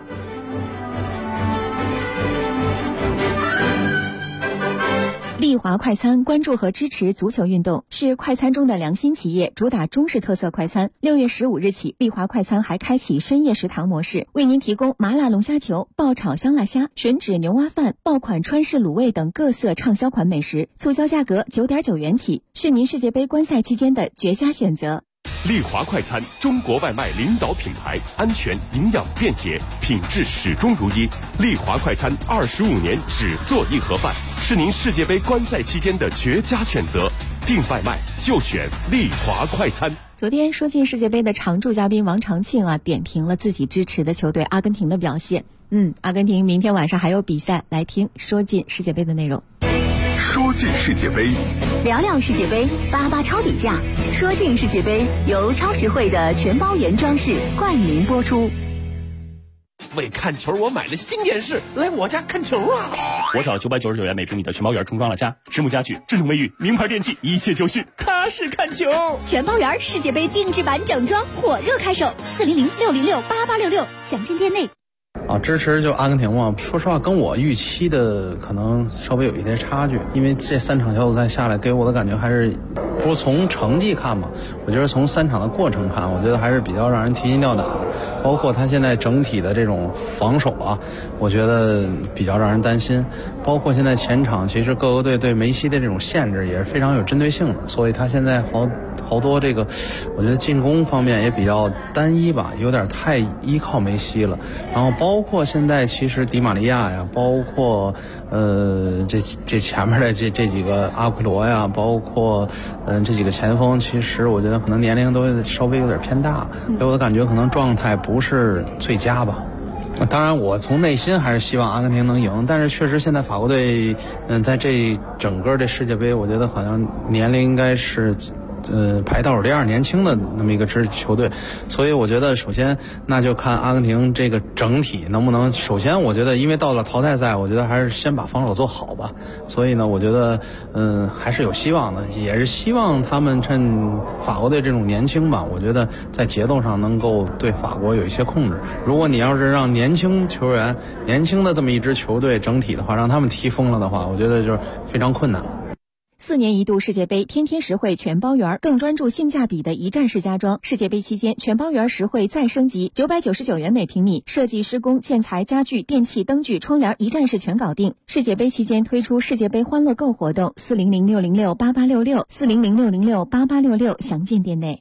丽华快餐关注和支持足球运动，是快餐中的良心企业，主打中式特色快餐。6月15日起，丽华快餐还开启深夜食堂模式，为您提供麻辣龙虾球、爆炒香辣虾、吮指牛蛙饭、爆款川式卤味等各色畅销款美食，促销价格9.9元起，是您世界杯观赛期间的绝佳选择。 丽华快餐，中国外卖领导品牌，安全、营养、便捷，品质始终如一。丽华快餐25年只做一盒饭，是您世界杯观赛期间的绝佳选择。订外卖就选丽华快餐。 昨天说进世界杯的常驻嘉宾王长庆点评了自己支持的球队阿根廷的表现。阿根廷明天晚上还有比赛，来听说进世界杯的内容。 说进世界杯， 聊聊世界杯，88超底价。说进世界杯由超实惠的全包原装饰冠名播出。 为看球，我买了新电视，来我家看球啊！ 我找999元每平米的全包园重装了家，实木家具、智能卫浴、名牌电器，一切就绪，踏实看球。 全包园世界杯定制版整装火热开售，400-606-8866，详见店内。 支持就阿根廷嘛，说实话跟我预期的可能稍微有一些差距，因为这3场小组赛下来给我的感觉还是不是从成绩看嘛，我觉得从3场的过程看，我觉得还是比较让人提心吊胆的，包括他现在整体的这种防守我觉得比较让人担心，包括现在前场其实各个队对梅西的这种限制也是非常有针对性的，所以他现在好多这个我觉得进攻方面也比较单一吧，有点太依靠梅西了，然后包括现在其实迪玛利亚呀，包括这前面的这几个阿奎罗呀，包括这几个前锋，其实我觉得可能年龄都稍微有点偏大，给我的感觉可能状态不是最佳吧。当然我从内心还是希望阿根廷能赢，但是确实现在法国队在这整个这世界杯，我觉得好像年龄应该是排倒数第2年轻的那么一个支球队，所以我觉得首先那就看阿根廷这个整体能不能，首先我觉得因为到了淘汰赛，我觉得还是先把防守做好吧，所以呢我觉得还是有希望的，也是希望他们趁法国队这种年轻吧，我觉得在节奏上能够对法国有一些控制。如果你要是让年轻球员、年轻的这么一支球队整体的话，让他们踢疯了的话，我觉得就是非常困难了。 4年一度世界杯天天实惠全包园，更专注性价比的一站式家装。世界杯期间，全包园实惠再升级，999元每平米，设计、施工、建材、家具、电器、灯具、窗帘一站式全搞定。世界杯期间推出世界杯欢乐购活动，400-606-8866，400-606-8866，详见店内。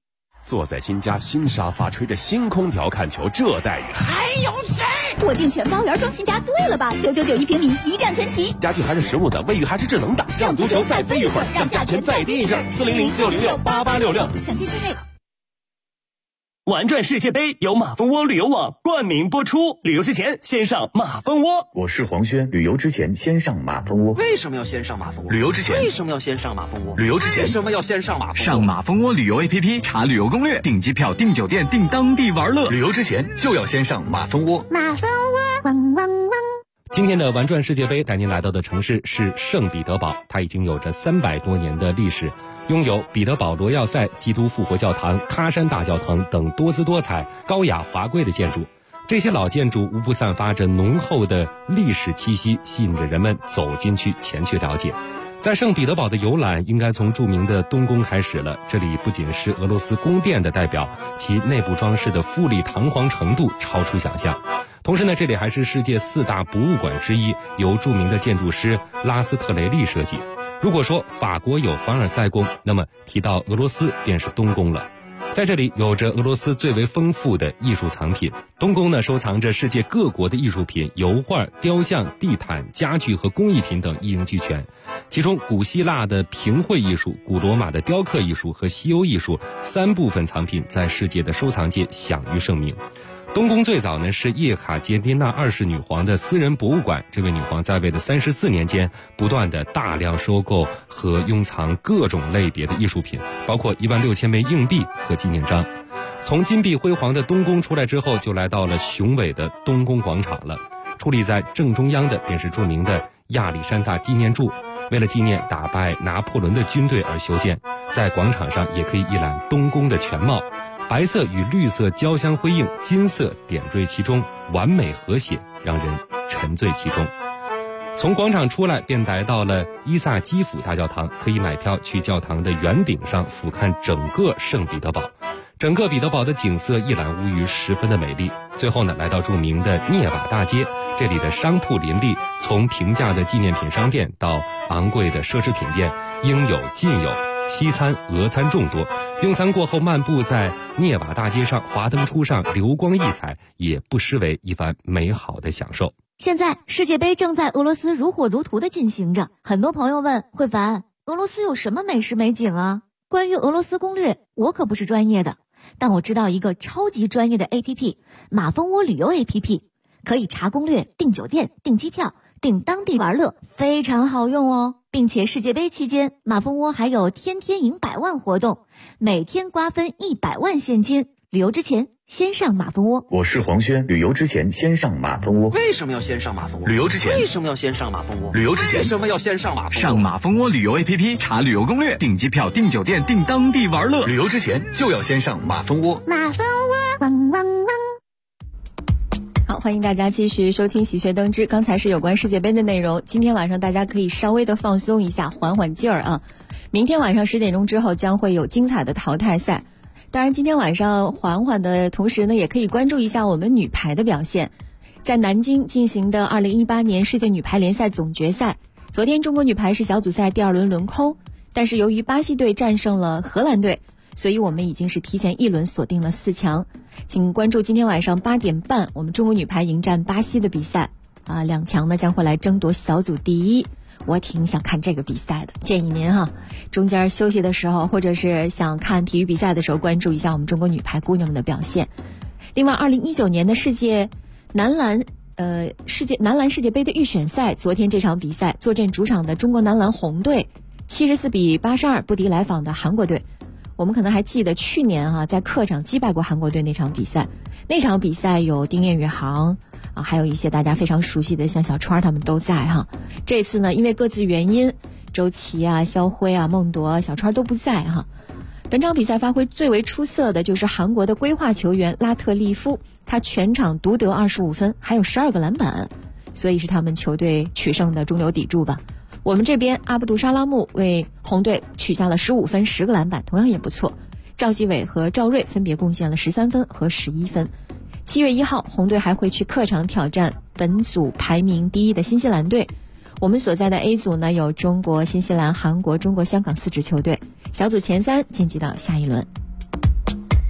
坐在新家新沙发，吹着新空调看球，这待遇还有谁？我订全包圆装新家对了吧？999平米，一站全齐， 家具还是实木的，卫浴还是智能的， 让足球再飞一会儿，让价钱再低一阵。400-606-8866，详见之内。 玩转世界杯由马蜂窝旅游网冠名播出，旅游之前先上马蜂窝。 我是黄轩，旅游之前先上马蜂窝。 为什么要先上马蜂窝？ 旅游之前为什么要先上马蜂窝？ 旅游之前为什么要先上马蜂窝？ 上马蜂窝旅游 APP 查旅游攻略，订机票、订酒店、订当地玩乐。旅游之前就要先上马蜂窝。 马蜂窝，汪汪汪。 今天的玩转世界杯带您来到的城市是圣彼得堡，它已经有着300多年的历史，拥有彼得堡罗要塞、基督复活教堂、喀山大教堂等多姿多彩、高雅华贵的建筑。这些老建筑无不散发着浓厚的历史气息，吸引着人们走进去前去了解。在圣彼得堡的游览应该从著名的东宫开始了，这里不仅是俄罗斯宫殿的代表，其内部装饰的富丽堂皇程度超出想象。同时呢，这里还是世界4大博物馆之一，由著名的建筑师拉斯特雷利设计。如果说法国有凡尔赛宫，那么提到俄罗斯便是东宫了。在这里有着俄罗斯最为丰富的艺术藏品，东宫呢收藏着世界各国的艺术品、油画、雕像、地毯、家具和工艺品等一应俱全。其中古希腊的平绘艺术、古罗马的雕刻艺术和西欧艺术3部分藏品在世界的收藏界享誉盛名。东宫最早呢是叶卡捷琳娜2世女皇的私人博物馆，这位女皇在位的34年间，不断的大量收购和拥藏各种类别的艺术品，包括16000枚硬币和纪念章。从金碧辉煌的东宫出来之后，就来到了雄伟的东宫广场了。矗立在正中央的便是著名的亚历山大纪念柱，为了纪念打败拿破仑的军队而修建。在广场上也可以一览东宫的全貌，白色与绿色交相辉映，金色点缀其中，完美和谐，让人沉醉其中。从广场出来便来到了伊萨基辅大教堂，可以买票去教堂的圆顶上俯瞰整个圣彼得堡。整个彼得堡的景色一览无余，十分的美丽。最后呢，来到著名的涅瓦大街，这里的商铺林立，从平价的纪念品商店到昂贵的奢侈品店，应有尽有，西餐俄餐众多。用餐过后漫步在涅瓦大街上，华灯初上，流光溢彩，也不失为一番美好的享受。 现在世界杯正在俄罗斯如火如荼地进行着，很多朋友问慧凡，俄罗斯有什么美食美景啊？关于俄罗斯攻略，我可不是专业的，但我知道一个超级专业的 APP， 马蜂窝旅游 APP， 可以查攻略、订酒店、订机票、订当地玩乐，非常好用哦。并且世界杯期间，马蜂窝还有天天赢100万活动，每天瓜分100万现金。旅游之前先上马蜂窝。 我是黄轩，旅游之前先上马蜂窝。 为什么要先上马蜂窝？ 旅游之前为什么要先上马蜂窝？ 旅游之前为什么要先上马蜂窝？ 上马蜂窝旅游 APP 查旅游攻略，订机票、订酒店、订当地玩乐。旅游之前就要先上马蜂窝。 马蜂窝，汪汪汪。好，欢迎大家继续收听喜鹊登之。刚才是有关世界杯的内容，今天晚上大家可以稍微的放松一下，缓缓劲儿啊。明天晚上10点钟之后将会有精彩的淘汰赛。当然今天晚上缓缓的同时呢，也可以关注一下我们女排的表现。在南京进行的2018年世界女排联赛总决赛，昨天中国女排是小组赛第2轮轮空，但是由于巴西队战胜了荷兰队，所以我们已经是提前1轮锁定了4强。请关注今天晚上8点半我们中国女排迎战巴西的比赛啊，2强呢将会来争夺小组第1。我挺想看这个比赛的，建议您中间休息的时候，或者是想看体育比赛的时候，关注一下我们中国女排姑娘们的表现。另外2019年的世界男篮世界杯的预选赛，昨天这场比赛坐镇主场的中国男篮红队74比82不敌来访的韩国队。我们可能还记得去年在客场击败过韩国队那场比赛，那场比赛有丁彦雨航还有一些大家非常熟悉的像小川他们都在这次呢，因为各自原因，周琦肖辉孟铎、小川都不在本场比赛发挥最为出色的就是韩国的规划球员拉特利夫，他全场独得25分，还有12个篮板，所以是他们球队取胜的中流砥柱吧。我们这边阿布杜沙拉木为红队取下了15分10个篮板，同样也不错。赵继伟和赵睿分别贡献了13分和11分。7月1号红队还会去客场挑战本组排名第1的新西兰队。我们所在的 A 组呢，有中国、新西兰、韩国、中国、香港4支球队，小组前3晋级到下一轮。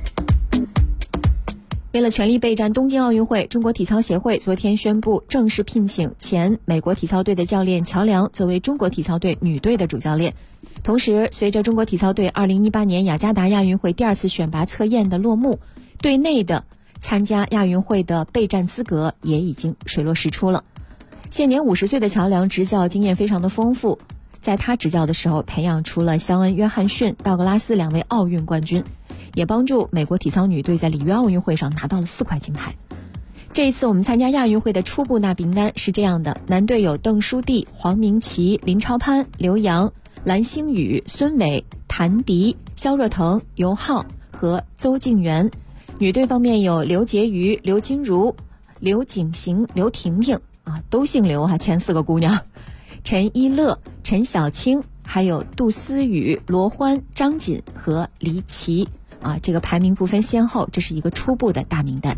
为了全力备战东京奥运会，中国体操协会昨天宣布正式聘请前美国体操队的教练乔梁作为中国体操队女队的主教练。同时，随着中国体操队2018年雅加达亚运会第2次选拔测验的落幕，队内的参加亚运会的备战资格也已经水落石出了。现年50岁的乔梁执教经验非常的丰富，在他执教的时候培养出了肖恩·约翰逊、道格拉斯2位奥运冠军，也帮助美国体操女队在里约奥运会上拿到了4块金牌。这一次我们参加亚运会的初步大名单是这样的：男队有邓书蒂、黄明琦、林超攀、刘洋、蓝星宇、孙伟、谭迪、肖若腾、尤浩和邹敬园；女队方面有刘婕妤、刘金如、刘景行、刘婷婷都姓刘前4个姑娘，陈一乐、陈小青，还有杜思雨、罗欢、张锦和黎琪这个排名不分先后，这是一个初步的大名单。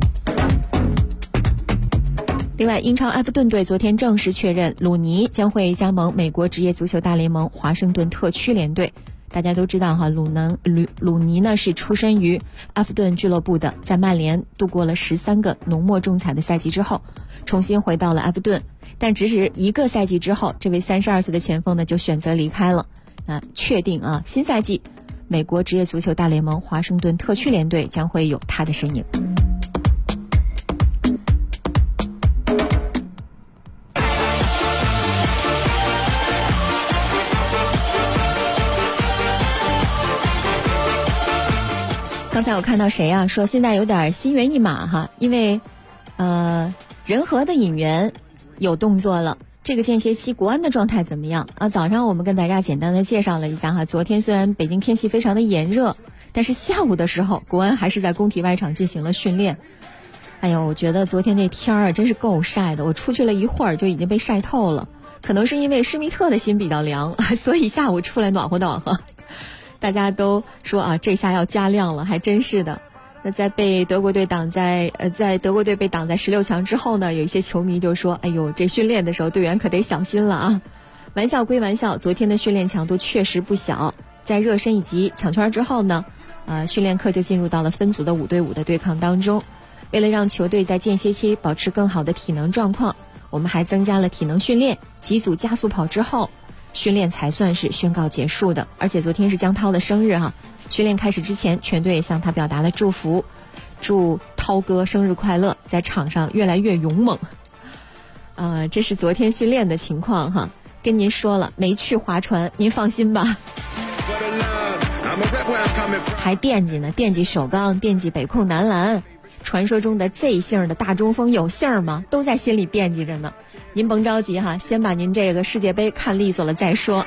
另外，英超埃弗顿队昨天正式确认鲁尼将会加盟美国职业足球大联盟华盛顿特区联队。大家都知道鲁尼呢是出身于埃弗顿俱乐部的，在曼联度过了13个浓墨重彩的赛季之后，重新回到了埃弗顿，但只是1个赛季之后，这位32岁的前锋呢就选择离开了。确定新赛季美国职业足球大联盟华盛顿特区联队将会有他的身影。刚才我看到谁说现在有点心猿意马因为仁和的引援有动作了。这个间歇期国安的状态怎么样早上我们跟大家简单的介绍了一下昨天虽然北京天气非常的炎热，但是下午的时候国安还是在工体外场进行了训练。我觉得昨天那天真是够晒的，我出去了一会儿就已经被晒透了，可能是因为施密特的心比较凉，所以下午出来暖和暖和。大家都说这下要加量了，还真是的。那在被德国队在德国队被挡在16强之后呢，有一些球迷就说：“哎呦，这训练的时候队员可得小心了玩笑归玩笑，昨天的训练强度确实不小。在热身以及抢圈之后呢，训练课就进入到了分组的5对5的对抗当中。为了让球队在间歇期保持更好的体能状况，我们还增加了体能训练，几组加速跑之后，训练才算是宣告结束的。而且昨天是江涛的生日训练开始之前，全队向他表达了祝福，祝涛哥生日快乐，在场上越来越勇猛。这是昨天训练的情况跟您说了，没去划船，您放心吧。还惦记呢，惦记首钢，惦记北控男篮，传说中的 Z 姓的大中锋有姓吗？都在心里惦记着呢。您甭着急先把您这个世界杯看利索了再说。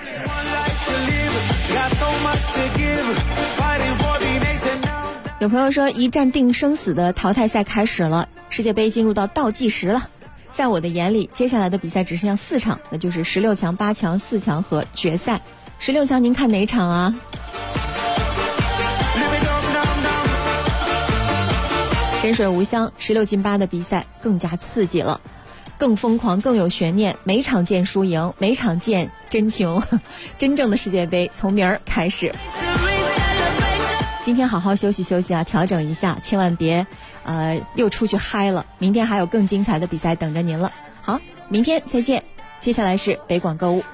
有朋友说一战定生死的淘汰赛开始了，世界杯进入到倒计时了。在我的眼里，接下来的比赛只剩下4场，那就是16强、8强、4强和决赛。16强您看哪场真水无香，16进8的比赛更加刺激了，更疯狂，更有悬念，每场见输赢，每场见真情。真正的世界杯从明儿开始。今天好好休息休息调整一下，千万别又出去嗨了。明天还有更精彩的比赛等着您了。好，明天再见。接下来是北广购物。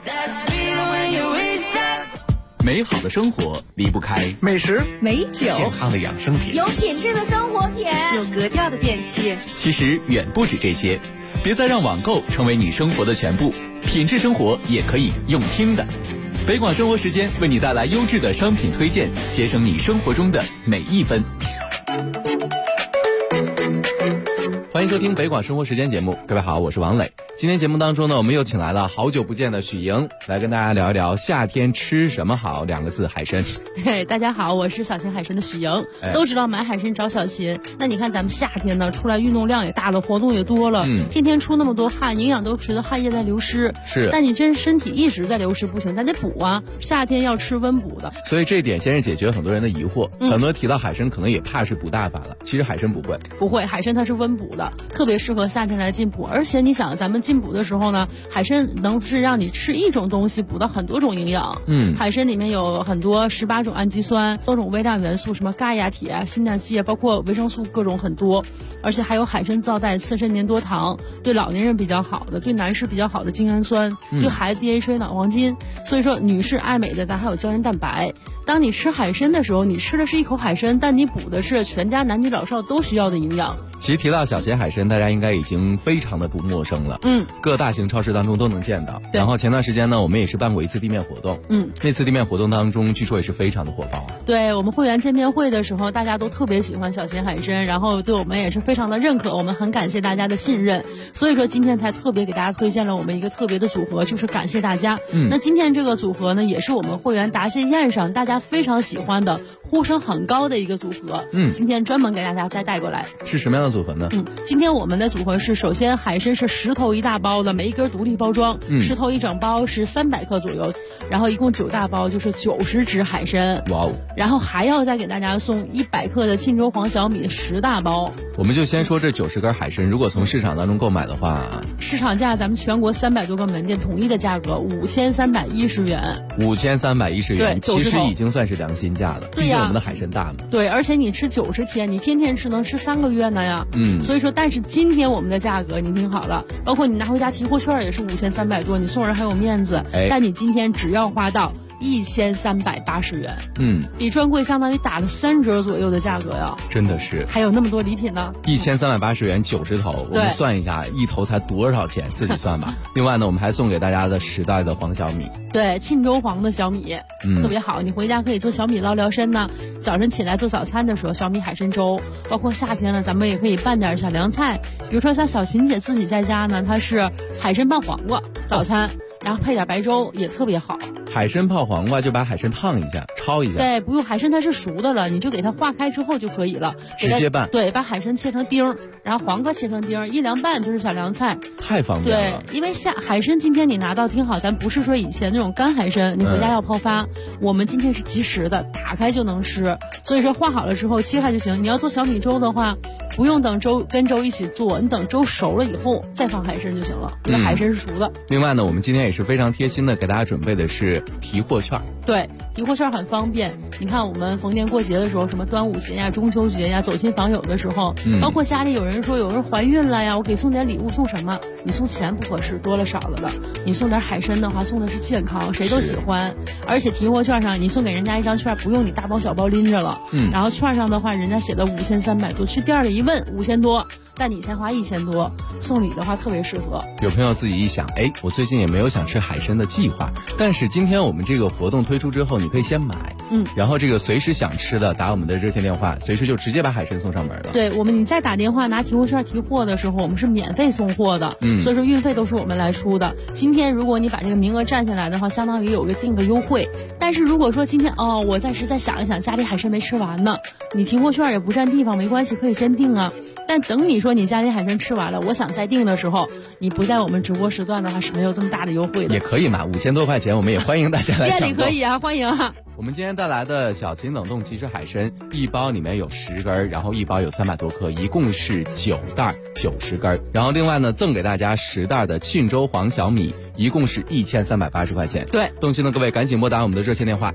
美好的生活离不开美食、 美酒、 健康的养生品、 有品质的生活品、 有格调的电器。 其实远不止这些，别再让网购成为你生活的全部，品质生活也可以用听的。北广生活时间为你带来优质的商品推荐，节省你生活中的每一分。欢迎收听北广生活时间节目，各位好，我是王磊。今天节目当中呢，我们又请来了好久不见的许莹，来跟大家聊一聊夏天吃什么好，2个字，海参。 对，大家好，我是小秦海参的许莹。都知道买海参找小秦，那你看咱们夏天呢，出来运动量也大了，活动也多了，天天出那么多汗，营养都随着汗液在流失。 是， 但你真身体一直在流失不行，咱得补啊。夏天要吃温补的， 所以这一点先是解决很多人的疑惑。很多提到海参，可能也怕是补大法了，其实海参不会， 海参它是温补的，特别适合夏天来进补。而且你想，咱们进补的时候呢，海参能是让你吃一种东西补到很多种营养。海参里面有很多18种氨基酸，多种微量元素，什么钙呀、铁啊、锌啊、硒啊，包括维生素各种很多，而且还有海参皂带刺身粘多糖，对老年人比较好的，对男士比较好的精氨酸，对孩子 DHA 脑黄金。所以说女士爱美的，咱还有胶原蛋白。当你吃海参的时候，你吃的是一口海参，但你补的是全家男女老少都需要的营养。 其实提到小咸海参，大家应该已经非常的不陌生了。各大型超市当中都能见到。然后前段时间呢，我们也是办过一次地面活动。那次地面活动当中，据说也是非常的火爆。 对，我们会员见面会的时候，大家都特别喜欢小咸海参，然后对我们也是非常的认可，我们很感谢大家的信任。所以说今天才特别给大家推荐了我们一个特别的组合，就是感谢大家。那今天这个组合呢，也是我们会员答谢宴上大家非常喜欢的、呼声很高的一个组合。今天专门给大家再带过来。 是什么样的组合呢？ 今天我们的组合是，首先海参是10头1大包的，每一根独立包装，10头1整包是300克左右，然后一共9大包就是90只海参。 哇哦！ 然后还要再给大家送100克的沁州黄小米10大包。 我们就先说这90根海参，如果从市场当中购买的话， 市场价咱们全国300多个门店统一的价格5310元。 5310元， 对， 其实已经算是良心价了。 对呀， 毕竟我们的海参大嘛。 对，而且你吃90天，你天天吃能吃3个月呢呀。所以说，但是今天我们的价格你听好了，包括你拿回家提货券也是5300多，你送人还有面子。但你今天只要花到1380元，比专柜相当于打了3折左右的价格呀， 真的是， 还有那么多礼品呢。 1380元90头，我们算一下，一头才多少钱，自己算吧。另外呢，我们还送给大家的10袋的黄小米， 对，沁州黄的小米，特别好，你回家可以做小米捞聊参呢。早晨起来做早餐的时候，小米海参粥，包括夏天了，咱们也可以拌点小凉菜，比如说像小琴姐自己在家呢，她是海参拌黄瓜早餐。然后配点白粥也特别好。 海参泡黄瓜就把海参烫一下，焯一下。 对，不用，海参它是熟的了，你就给它化开之后就可以了。 直接拌。 对，把海参切成丁儿，然后黄瓜切成丁儿，一凉拌就是小凉菜。 太方便了。 对，因为海参今天你拿到听好，咱不是说以前那种干海参，你回家要泡发，我们今天是即食的，打开就能吃。所以说化好了之后切开就行。你要做小米粥的话，不用等粥跟粥一起做，你等粥熟了以后再放海参就行了，因为海参是熟的。 另外呢，我们今天也是非常贴心的给大家准备的是提货券。 对，提货券很方便。你看我们逢年过节的时候，什么端午节呀、中秋节呀，走亲访友的时候，包括家里有人说有人怀孕了呀，我给送点礼物，送什么？你送钱不合适，多了少了的。你送点海参的话，送的是健康，谁都喜欢。而且提货券上，你送给人家一张券，不用你大包小包拎着了。然后券上的话，人家写的5300多，去店里一问5000多，但你先花1000多，送礼的话特别适合。 有朋友自己一想，哎，我最近也没有想吃海参的计划，但是今天我们这个活动推出之后，你可以先买，然后这个随时想吃的打我们的热线电话，随时就直接把海参送上门了。 对，你再打电话拿提货券提货的时候，我们是免费送货的，所以说运费都是我们来出的。今天如果你把这个名额占下来的话，相当于有个定个优惠。但是如果说今天我暂时再想一想，家里海参没吃完呢，你提货券也不占地方，没关系，可以先定啊。但等你说你家里海参吃完了，我想再定的时候，你不在我们直播时段的话是没有这么大的优惠的。 也可以嘛，5000多块钱，我们也欢迎大家来抢购。 店里可以啊，欢迎啊。 我们今天带来的小秦冷冻即食海参，一包里面有10根，然后一包有300多克，一共是9袋90根。然后另外呢，赠给大家10袋的沁州黄小米，一共是1380块钱。 对， 动心的各位赶紧拨打我们的热线电话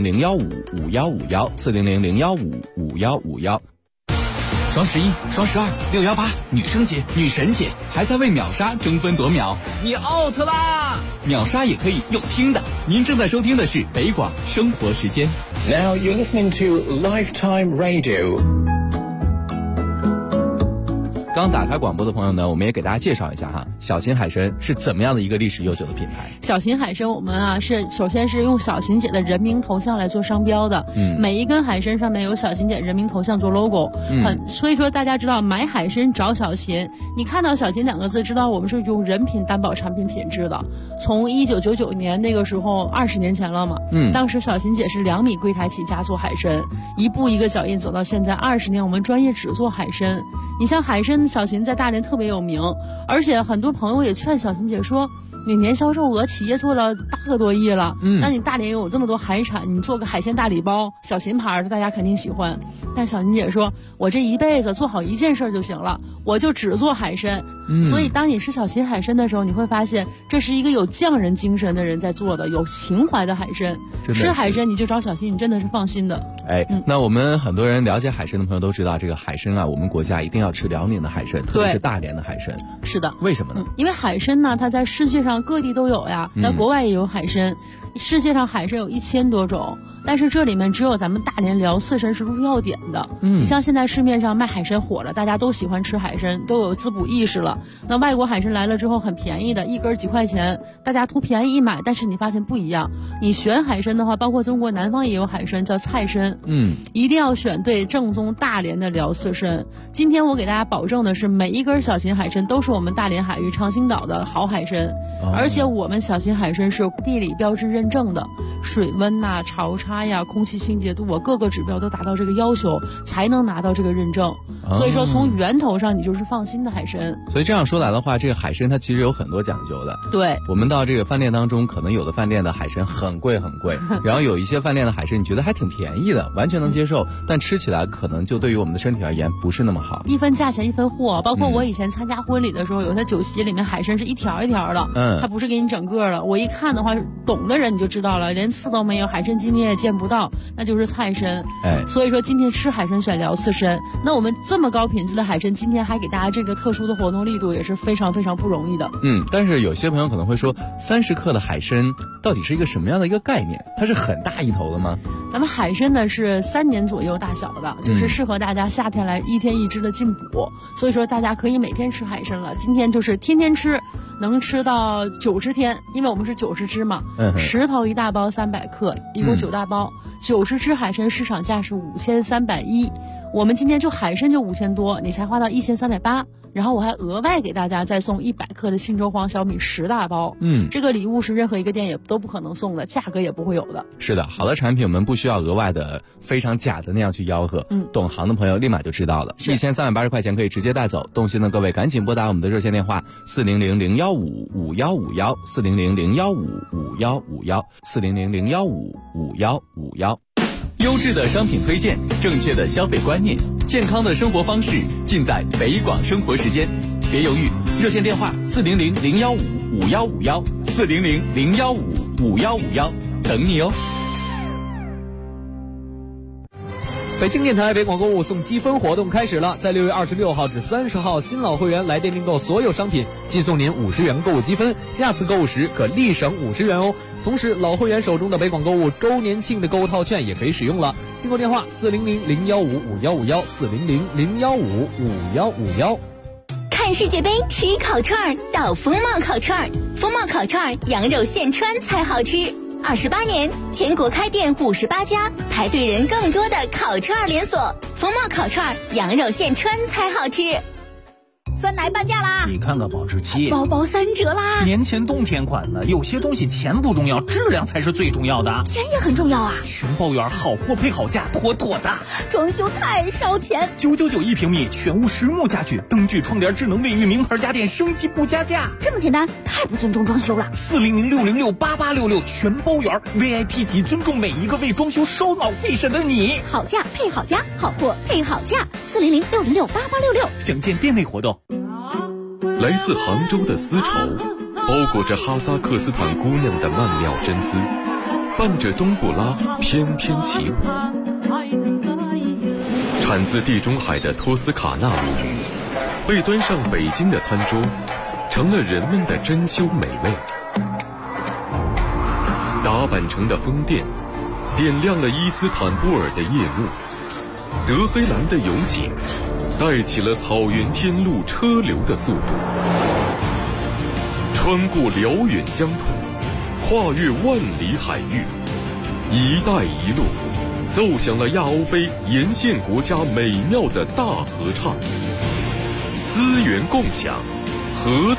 400-015-5151，400-015-5151。 双11、双12、618，女生节、女神节，还在为秒杀争分夺秒，你 out 啦！秒杀也可以用听的。您正在收听的是北广生活时间。 Now you're listening to Lifetime Radio。 刚打开广播的朋友呢，我们也给大家介绍一下哈，小秦海参是怎么样的一个历史悠久的品牌。 小秦海参我们是首先是用小秦姐的人名头像来做商标的，每一根海参上面有小秦姐人名头像做 logo，所以说大家知道买海参找小秦，你看到小秦2个字，知道我们是用人品担保产品品质的。从1999年那个时候20年前了嘛，当时小秦姐是2米柜台起家做海参，一步一个脚印走到现在20年，我们专业只做海参。你像海参小秦在大连特别有名，而且很多朋友也劝小秦姐说， 每年销售额企业做了8个多亿了。那你大连有这么多海产，你做个海鲜大礼包，小秦牌的大家肯定喜欢。但小秦姐说，我这一辈子做好一件事就行了，我就只做海参。所以当你吃小秦海参的时候，你会发现这是一个有匠人精神的人在做的，有情怀的海参。吃海参你就找小秦，你真的是放心的。 那我们很多人了解海参的朋友都知道，这个海参啊，我们国家一定要吃辽宁的海参，特别是大连的海参。 是的。 为什么呢？ 因为海参呢，它在世界上各地都有呀，在国外也有海参。世界上海参有1000多种，但是这里面只有咱们大连辽四参是入药典的。你像现在市面上卖海参火了，大家都喜欢吃海参，都有滋补意识了。那外国海参来了之后很便宜的，一根几块钱，大家图便宜一买。但是你发现不一样，你选海参的话，包括中国南方也有海参叫菜参，一定要选对正宗大连的辽四参。今天我给大家保证的是，每一根小秦海参都是我们大连海域长兴岛的好海参，而且我们小秦海参是地理标志认证的，水温呐、潮差呀、空气清洁度各个指标都达到这个要求，才能拿到这个认证。所以说从源头上你就是放心的海参。 所以这样说来的话，这个海参它其实有很多讲究的。 对， 我们到这个饭店当中，可能有的饭店的海参很贵很贵，然后有一些饭店的海参你觉得还挺便宜的，完全能接受，但吃起来可能就对于我们的身体而言不是那么好。 一分价钱一分货，包括我以前参加婚礼的时候，有些酒席里面海参是一条一条的，它不是给你整个的。我一看的话，懂的人你就知道了，连刺都没有，海参筋你也见不到，那就是菜参。所以说今天吃海参选辽四参，那我们这么高品质的海参，今天还给大家这个特殊的活动力度，也是非常非常不容易的。 但是有些朋友可能会说，30克的海参到底是一个什么样的一个概念？它是很大一头的吗？ 咱们海参呢是3年左右大小的，就是适合大家夏天来1天1只的进补，所以说大家可以每天吃海参了。今天就是天天吃，能吃到90天，因为我们是90只嘛，10头1大包300克，一共9大包，90只海参市场价是5310，我们今天就海参就5000多，你才花到1380。然后我还额外给大家再送100克的信州黄小米10大包，这个礼物是任何一个店也都不可能送的，价格也不会有的。 是的，好的产品我们不需要额外的非常假的那样去吆喝，懂行的朋友立马就知道了。1380块钱可以直接带走，动心的各位赶紧拨打我们的热线电话400-015-5151，400-015-5151，400-015-5151。 优质的商品推荐，正确的消费观念，健康的生活方式，尽在北广生活时间。别犹豫，热线电话400-015-5151，400-015-5151，等你哦。 北京电台北广购物送积分活动开始了，在6月26号至30号，新老会员来电订购所有商品，即送您50元购物积分，下次购物时可立省50元哦。同时，老会员手中的北广购物周年庆的购物套券也可以使用了。订购电话400-015-5151，400-015-5151。 看世界杯吃烤串到风貌烤串，风貌烤串羊肉现穿才好吃。28年，全国开店58家，排队人更多的烤串连锁。风貌烤串羊肉现穿才好吃。 酸奶半价啦！ 你看看保质期， 包包3折啦！ 年前冬天款的，有些东西钱不重要，质量才是最重要的。 钱也很重要啊！ 全包圆，好货配好价，妥妥的。 装修太烧钱 ，999一平米，全屋实木家具，灯具、窗帘、智能卫浴，名牌家电，升级不加价。 这么简单，太不尊重装修了。 400-606-8866，全包圆 ，VIP 级，尊重每一个为装修烧脑费神的你。 好价配好家，好货配好价。400-606-8866， 详见店内活动。 来自杭州的丝绸，包裹着哈萨克斯坦姑娘的曼妙真丝，伴着冬不拉翩翩起舞。产自地中海的托斯卡纳米，被端上北京的餐桌，成了人们的珍馐美味。打扮成的风电，点亮了伊斯坦布尔的夜幕。德黑兰的油井，带起了草原天路车流的速度。穿过辽远疆土，跨越万里海域，一带一路奏响了亚欧非沿线国家美妙的大合唱。资源共享，合